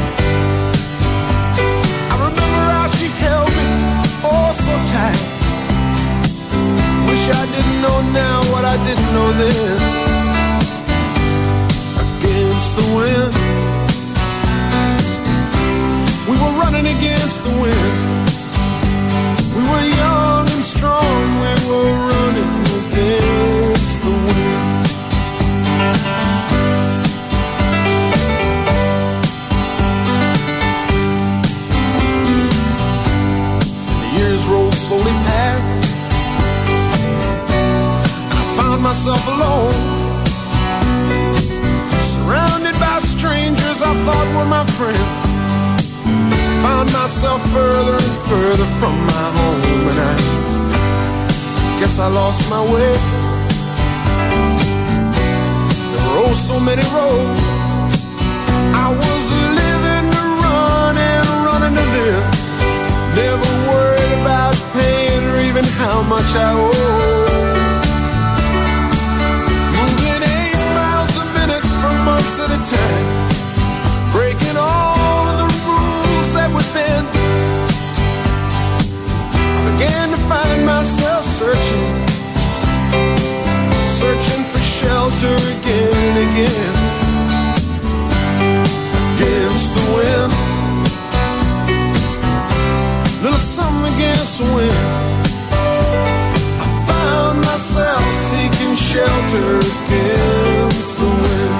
I remember how she held me, oh so tight. Wish I didn't know now what I didn't know then. Against the wind, we were running against the wind. We were young and strong, we were running against the wind. myself alone, surrounded by strangers I thought were my friends. Found myself further and further from my home, and I guess I lost my way. There were oh so many roads. I was living to run and running to live. Never worried about paying or even how much I owe. Moving 8 miles a minute for months at a time, breaking all of the rules that would bend. I began to find myself searching for shelter again and again. Against the wind, little something against the wind. I found myself seeking shelter against the wind.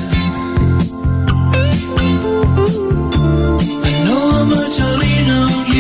I know how much I lean on you.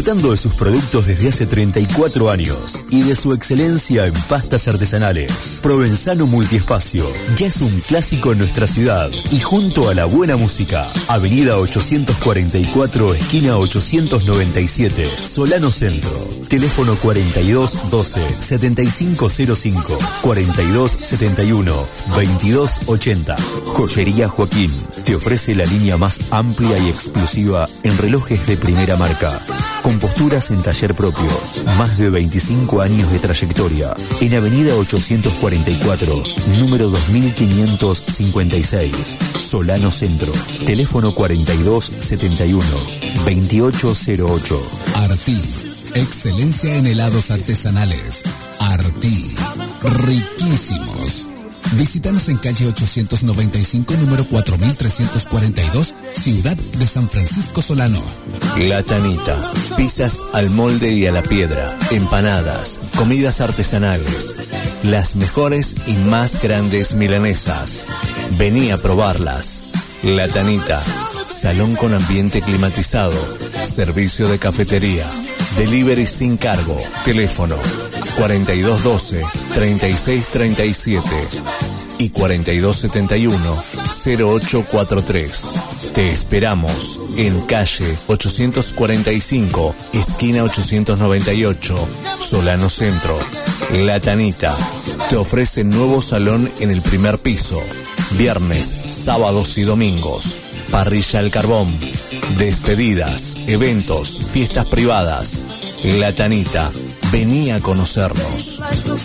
Disfrutando de sus productos desde hace 34 años y de su excelencia en pastas artesanales. Provenzano Multiespacio ya es un clásico en nuestra ciudad y junto a la buena música. Avenida 844, esquina 897, Solano Centro. Teléfono 4212-7505, 4271-2280. Joyería Joaquín te ofrece la línea más amplia y exclusiva en relojes de primera marca, con posturas en taller propio, más de 25 años de trayectoria. En Avenida 844, número 2556, Solano Centro. Teléfono 4271-2808. Artí, excelencia en helados artesanales. Artí, riquísimos. Visítanos en calle 895, número 4342, Ciudad de San Francisco Solano. La Tanita, pizzas al molde y a la piedra, empanadas, comidas artesanales, las mejores y más grandes milanesas. Vení a probarlas. La Tanita, salón con ambiente climatizado, servicio de cafetería, delivery sin cargo, teléfono 4212-3637 y 4271-0843. Te esperamos en calle 845, esquina 898, Solano Centro. La Tanita te ofrece nuevo salón en el primer piso, viernes, sábados y domingos, parrilla al carbón, despedidas, eventos, fiestas privadas. La Tanita, vení a conocernos.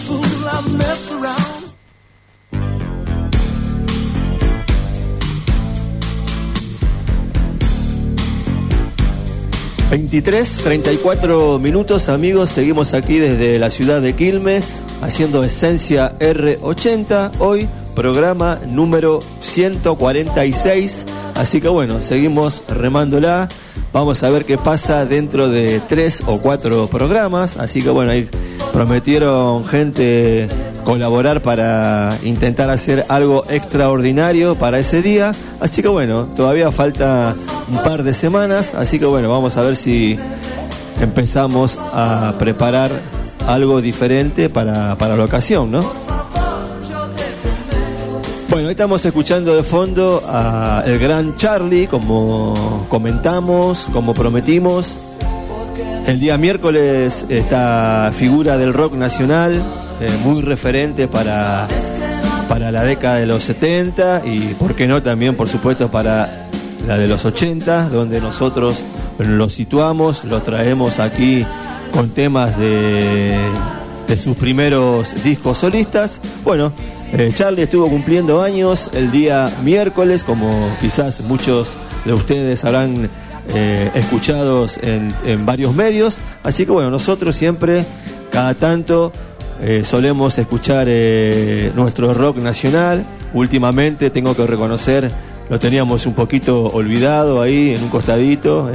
23:34 minutos, amigos. Seguimos aquí desde la ciudad de Quilmes haciendo Esencia R80. Hoy programa número 146. Así que bueno, seguimos remándola. Vamos a ver qué pasa dentro de 3 o 4 programas. Así que bueno, ahí prometieron gente colaborar para intentar hacer algo extraordinario para ese día. Así que bueno, todavía falta un par de semanas. Así que bueno, vamos a ver si empezamos a preparar algo diferente para la ocasión, ¿no? Bueno, hoy estamos escuchando de fondo a el gran Charlie, como comentamos, como prometimos. El día miércoles, esta figura del rock nacional, muy referente para la década de los 70 y, por qué no, también, por supuesto, para la de los 80, donde nosotros lo situamos, lo traemos aquí con temas de sus primeros discos solistas. Bueno, Charlie estuvo cumpliendo años el día miércoles, como quizás muchos de ustedes habrán escuchado en varios medios. Así que bueno, nosotros siempre, cada tanto, solemos escuchar nuestro rock nacional. Últimamente, tengo que reconocer, lo teníamos un poquito olvidado ahí en un costadito.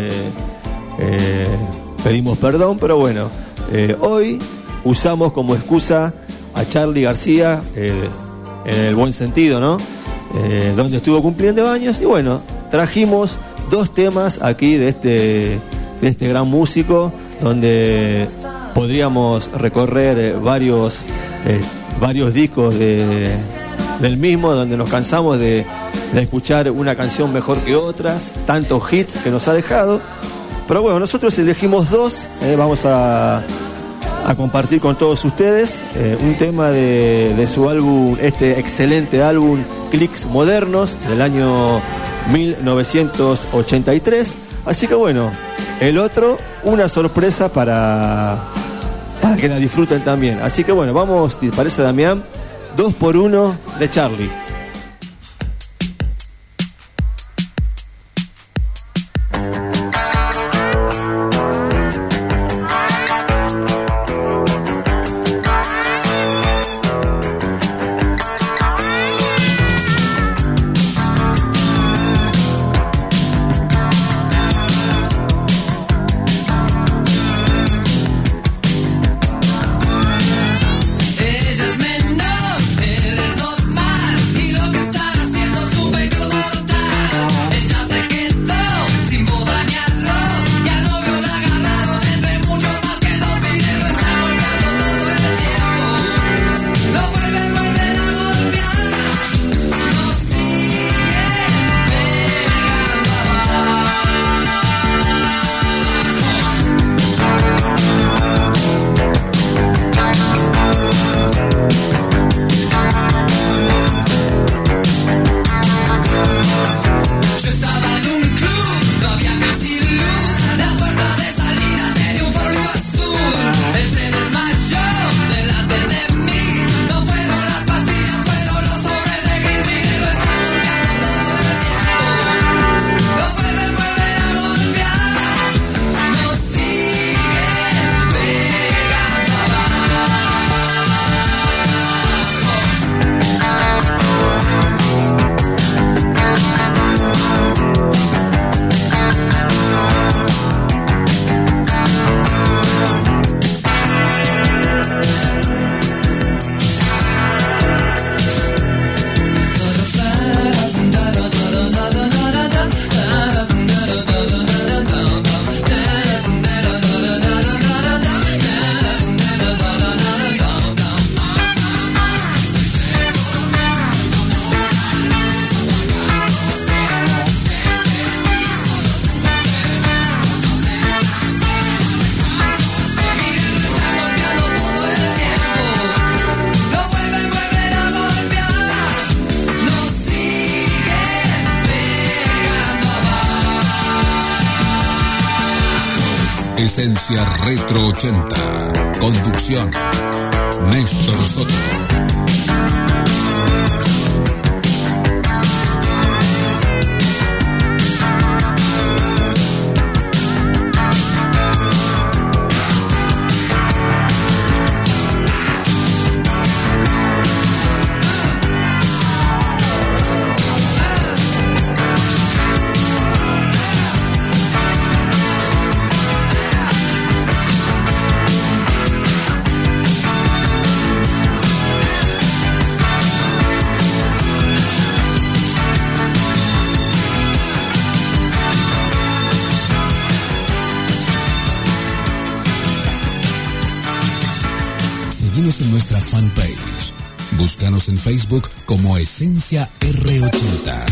Pedimos perdón, pero bueno, hoy usamos como excusa a Charly García, en el buen sentido, ¿no? Donde estuvo cumpliendo años. Y bueno, trajimos 2 temas aquí de este gran músico, donde podríamos recorrer varios discos del mismo, donde nos cansamos de escuchar una canción mejor que otras, tantos hits que nos ha dejado. Pero bueno, nosotros elegimos 2, vamos a compartir con todos ustedes un tema de su álbum, este excelente álbum Clics Modernos del año 1983. Así que bueno, el otro, una sorpresa para que la disfruten también. Así que bueno, vamos, ¿te parece, Damián? 2x1 de Charlie. Ellos me no, eres normal y Esencia Retro 80. Conducción: Néstor Soto. Seguinos en nuestra fanpage. Búscanos en Facebook como Esencia R80.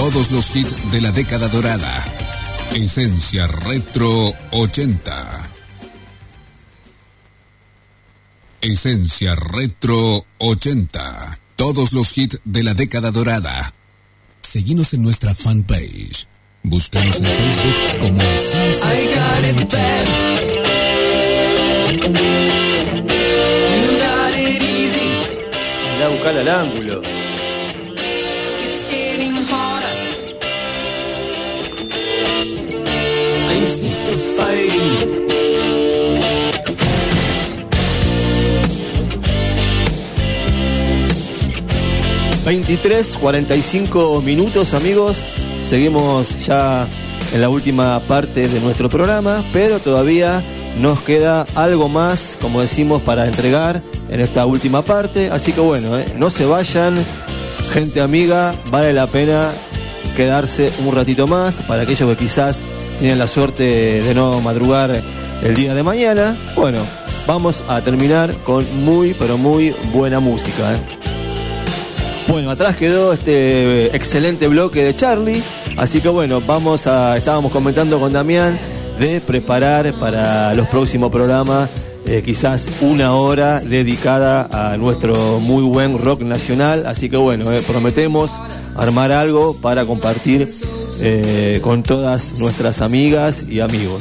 todos los hits de la década dorada. Esencia Retro 80. Esencia Retro 80. Todos los hits de la década dorada. Seguinos en nuestra fanpage. Búscanos en Facebook como Esencia Retro 80. Mirá, buscar al ángulo. I'm sick of fighting. 23:45 minutos, amigos. Seguimos ya en la última parte de nuestro programa, pero todavía nos queda algo más, como decimos, para entregar en esta última parte. Así que bueno, no se vayan, gente amiga, vale la pena quedarse un ratito más para aquellos que quizás tienen la suerte de no madrugar el día de mañana. Bueno, vamos a terminar con muy, pero muy buena música. Bueno, atrás quedó este excelente bloque de Charlie, así que bueno, estábamos comentando con Damián de preparar para los próximos programas quizás una hora dedicada a nuestro muy buen rock nacional, así que bueno, prometemos armar algo para compartir con todas nuestras amigas y amigos.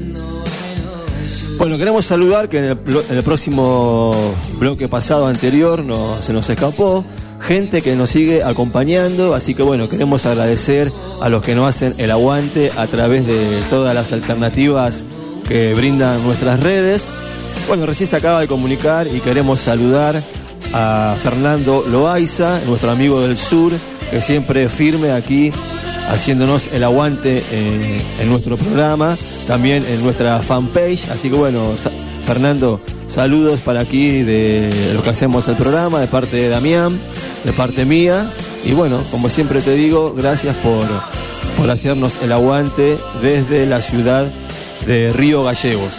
Bueno, queremos saludar que en el próximo bloque pasado anterior se nos escapó gente que nos sigue acompañando, así que bueno, queremos agradecer a los que nos hacen el aguante a través de todas las alternativas que brindan nuestras redes. Bueno, recién se acaba de comunicar y queremos saludar a Fernando Loaiza, nuestro amigo del sur, que siempre firme aquí haciéndonos el aguante en nuestro programa, también en nuestra fanpage. Así que bueno, Fernando, saludos para aquí de lo que hacemos el programa, de parte de Damián, de parte mía. Y bueno, como siempre te digo, gracias por hacernos el aguante desde la ciudad de Río Gallegos.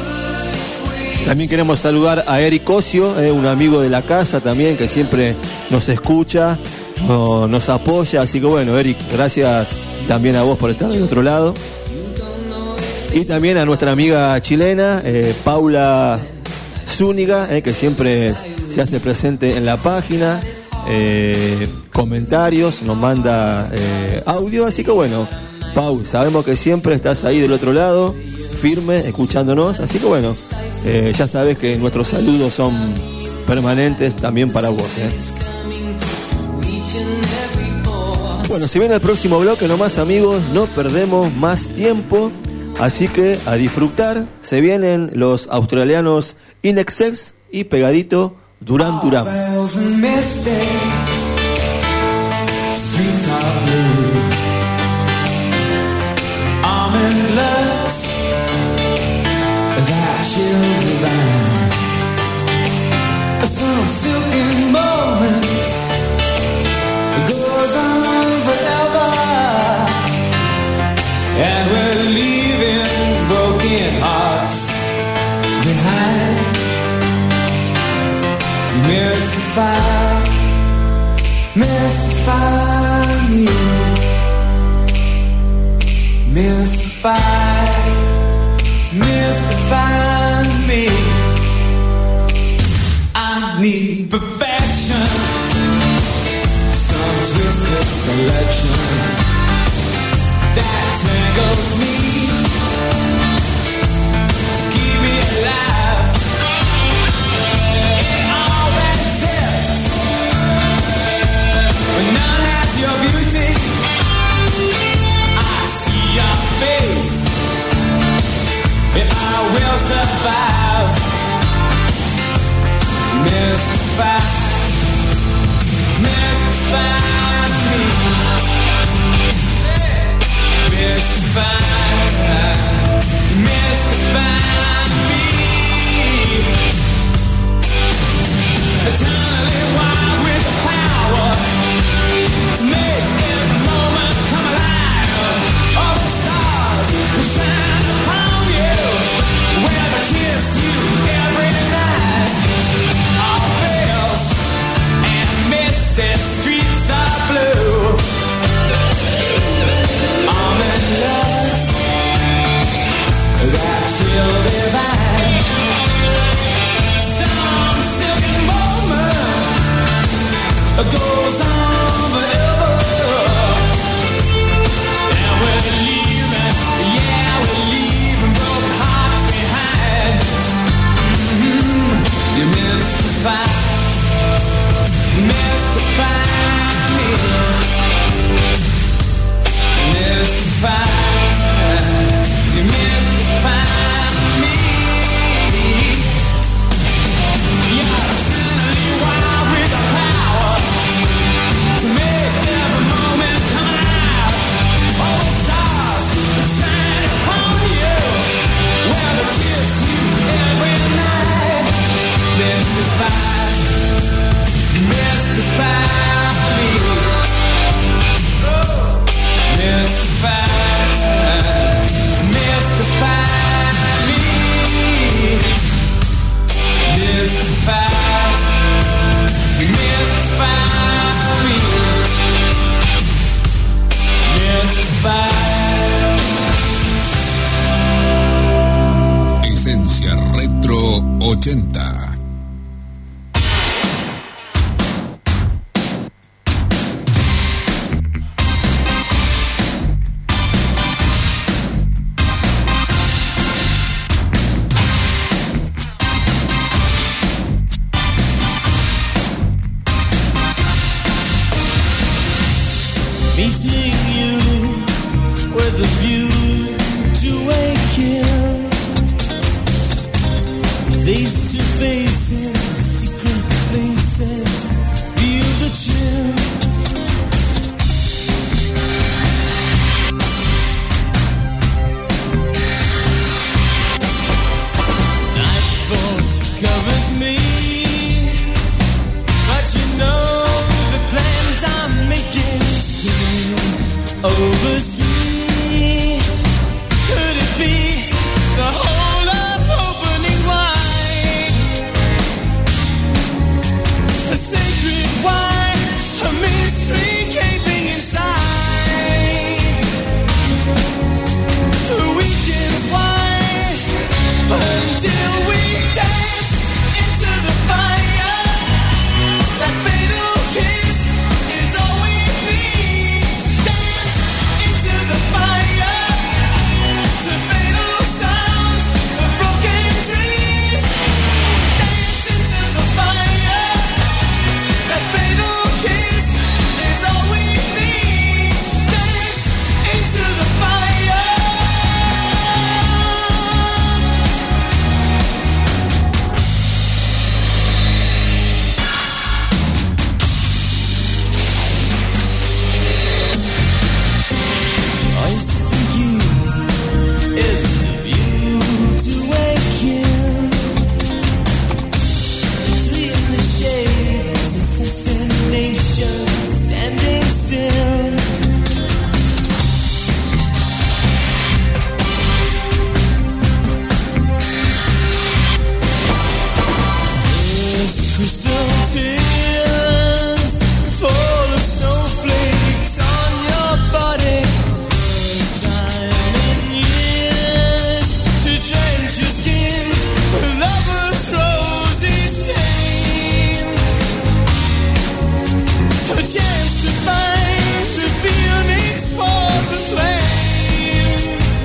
También queremos saludar a Eric Ocio, un amigo de la casa también, que siempre nos escucha, nos apoya. Así que bueno, Eric, gracias también a vos por estar del otro lado. Y también a nuestra amiga chilena, Paula Zúñiga, que siempre se hace presente en la página, comentarios, nos manda audio. Así que bueno, Pau, sabemos que siempre estás ahí del otro lado, firme, escuchándonos. Así que bueno, ya sabes que nuestros saludos son permanentes también para vos. Bueno, si viene el próximo bloque nomás, amigos, no perdemos más tiempo. Así que a disfrutar, se vienen los australianos In Excess y pegadito Duran Duran. And we're leaving broken hearts behind. Mystify me. Mystify me. I need perfection, some twisted selection that tangles me, keep me alive in all that exists, but none has your beauty. I see your face, and I will survive. Mystify me. Disco 80. Meeting you with a view to a kill, face to face in secret places, feel the chill. Nightfall covers me, but you know the plans I'm making oversee. Could it be the whole of opening wide? A sacred wine, a mystery gaping inside. The weekend's wide until we dance into the fire. That fatal kiss is all we need. Into the fire, to fatal sounds of broken dreams. Dance into the fire. That fatal kiss is all we need. Dance into the fire. Choice for you is the view to a kill. Between the shades, assassination standing still. There's crystal tears, full of snowflakes on your body. First time in years to drench your skin with lover's rosy stain. A chance to find the phoenix for the flame.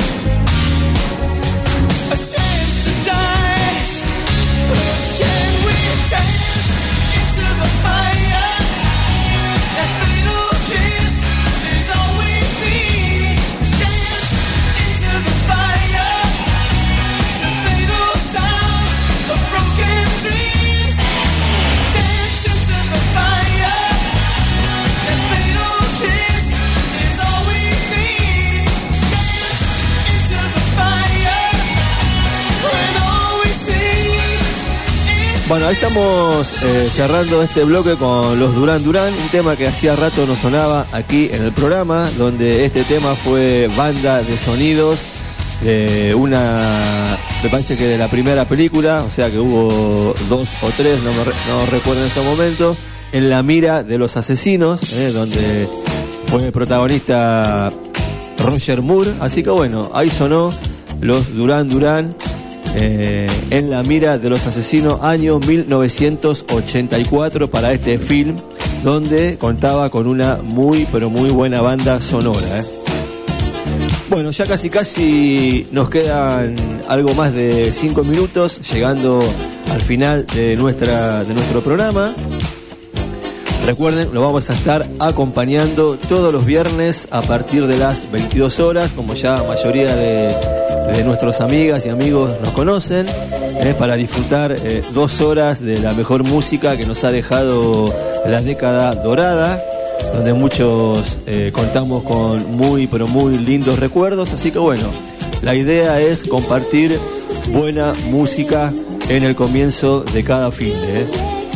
A chance to die. Can we dance into the fire? That fatal kiss is all we need. Dance into the fire. To fatal sounds of broken dreams. Dance into the fire. That fatal kiss is all we need. Dance into the fire. When all we see is Bueno, ahí estamos cerrando este bloque con los Duran Duran, un tema que hacía rato no sonaba aquí en el programa, donde este tema fue banda de sonidos de una, me parece que de la primera película, o sea que hubo 2 o 3, no recuerdo en este momento, En la mira de los asesinos, donde fue el protagonista Roger Moore, así que bueno, ahí sonó los Duran Duran. En la mira de los asesinos, año 1984, para este film, donde contaba con una muy pero muy buena banda sonora. Bueno, ya casi nos quedan algo más de 5 minutos, llegando al final de nuestro programa. Recuerden, lo vamos a estar acompañando todos los viernes a partir de las 22 horas, como ya la mayoría de nuestras amigas y amigos nos conocen, para disfrutar 2 horas de la mejor música que nos ha dejado la década dorada, donde muchos contamos con muy pero muy lindos recuerdos. Así que bueno, la idea es compartir buena música en el comienzo de cada fin de.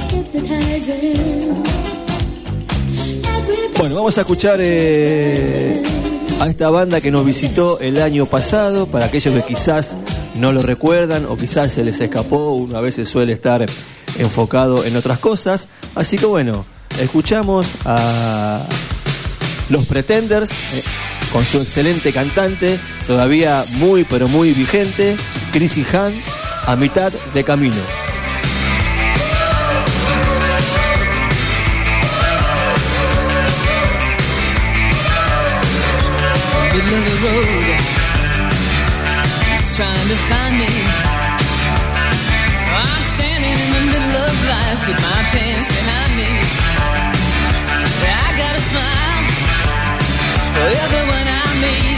Bueno, vamos a escuchar a esta banda que nos visitó el año pasado, para aquellos que quizás no lo recuerdan o quizás se les escapó. Uno a veces suele estar enfocado en otras cosas. Así que bueno, escuchamos a los Pretenders con su excelente cantante, todavía muy pero muy vigente, Chrissy Hines, A mitad de camino. Middle of the road, he's trying to find me. I'm standing in the middle of life with my pants behind me. I got a smile for everyone I meet.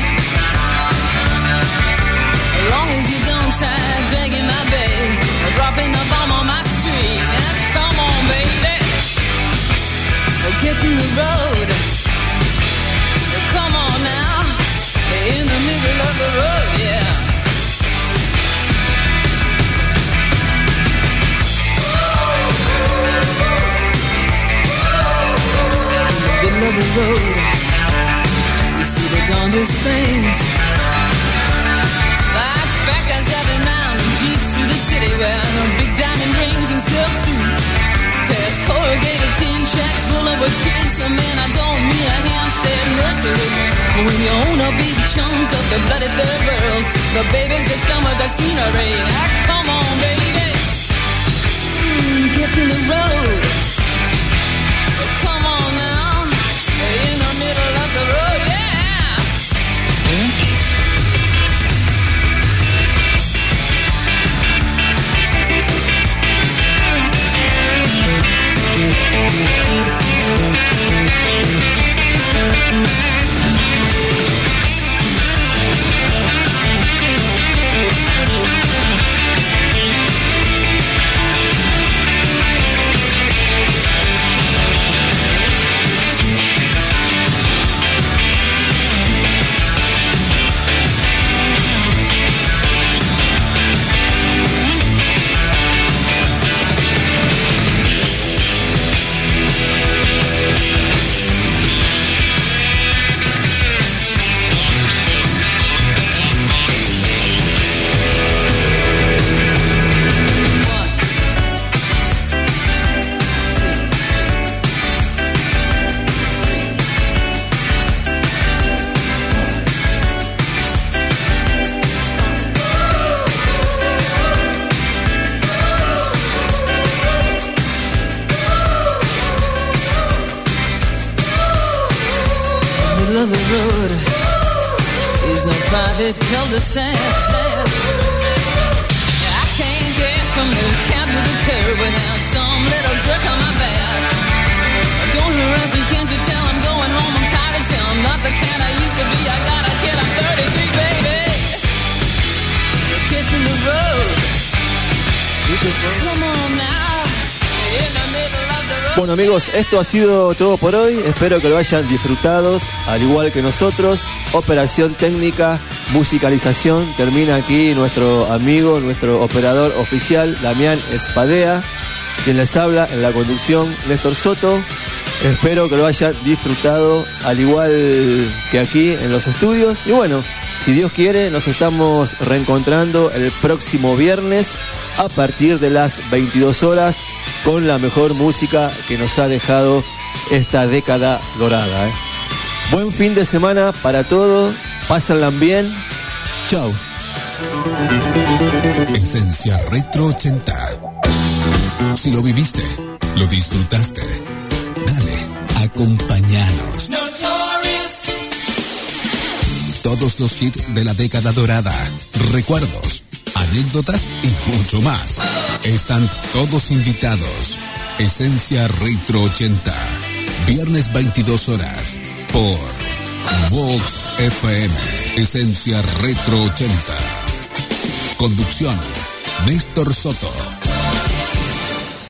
As long as you don't try dragging my bag or dropping the bomb on my street. Now, come on, baby, get in the road. Come on now. In the middle of the road, yeah. In the middle of the road, you see the darndest things. Like fat guys driving round in jeeps through the city wearing big diamond rings and silk suits. Past corrugated tin tracks full of with kids. So man, I don't mean a Hampstead nursery. When you own a big chunk of the bloody third world, the babies just come with the scenery. Now come on, baby, get in the road. Come on now, in the middle of the road, yeah. Of the road is no private cul-de-sac. I can't get from the cab to the curb without some little jerk on my back. Don't harass me, can't you tell I'm going home? I'm tired as hell. I'm not the cat I used to be. I got a kid, I'm 33, baby. Get in the road. Come on now, in the middle of the road. Bueno amigos, esto ha sido todo por hoy. Espero que lo hayan disfrutado, al igual que nosotros. Operación técnica, musicalización. Termina aquí nuestro amigo, nuestro operador oficial, Damián Espadea. Quien les habla en la conducción, Néstor Soto. Espero que lo hayan disfrutado, al igual que aquí en los estudios. Y bueno, si Dios quiere, nos estamos reencontrando el próximo viernes a partir de las 22 horas con la mejor música que nos ha dejado esta década dorada. Buen fin de semana para todos, pásenla bien, chao. Esencia Retro 80. Si lo viviste, lo disfrutaste, dale, acompáñanos. Todos los hits de la década dorada, recuerdos, anécdotas y mucho más. Están todos invitados. Esencia Retro 80. Viernes 22 horas por Vox FM. Esencia Retro 80. Conducción, Néstor Soto.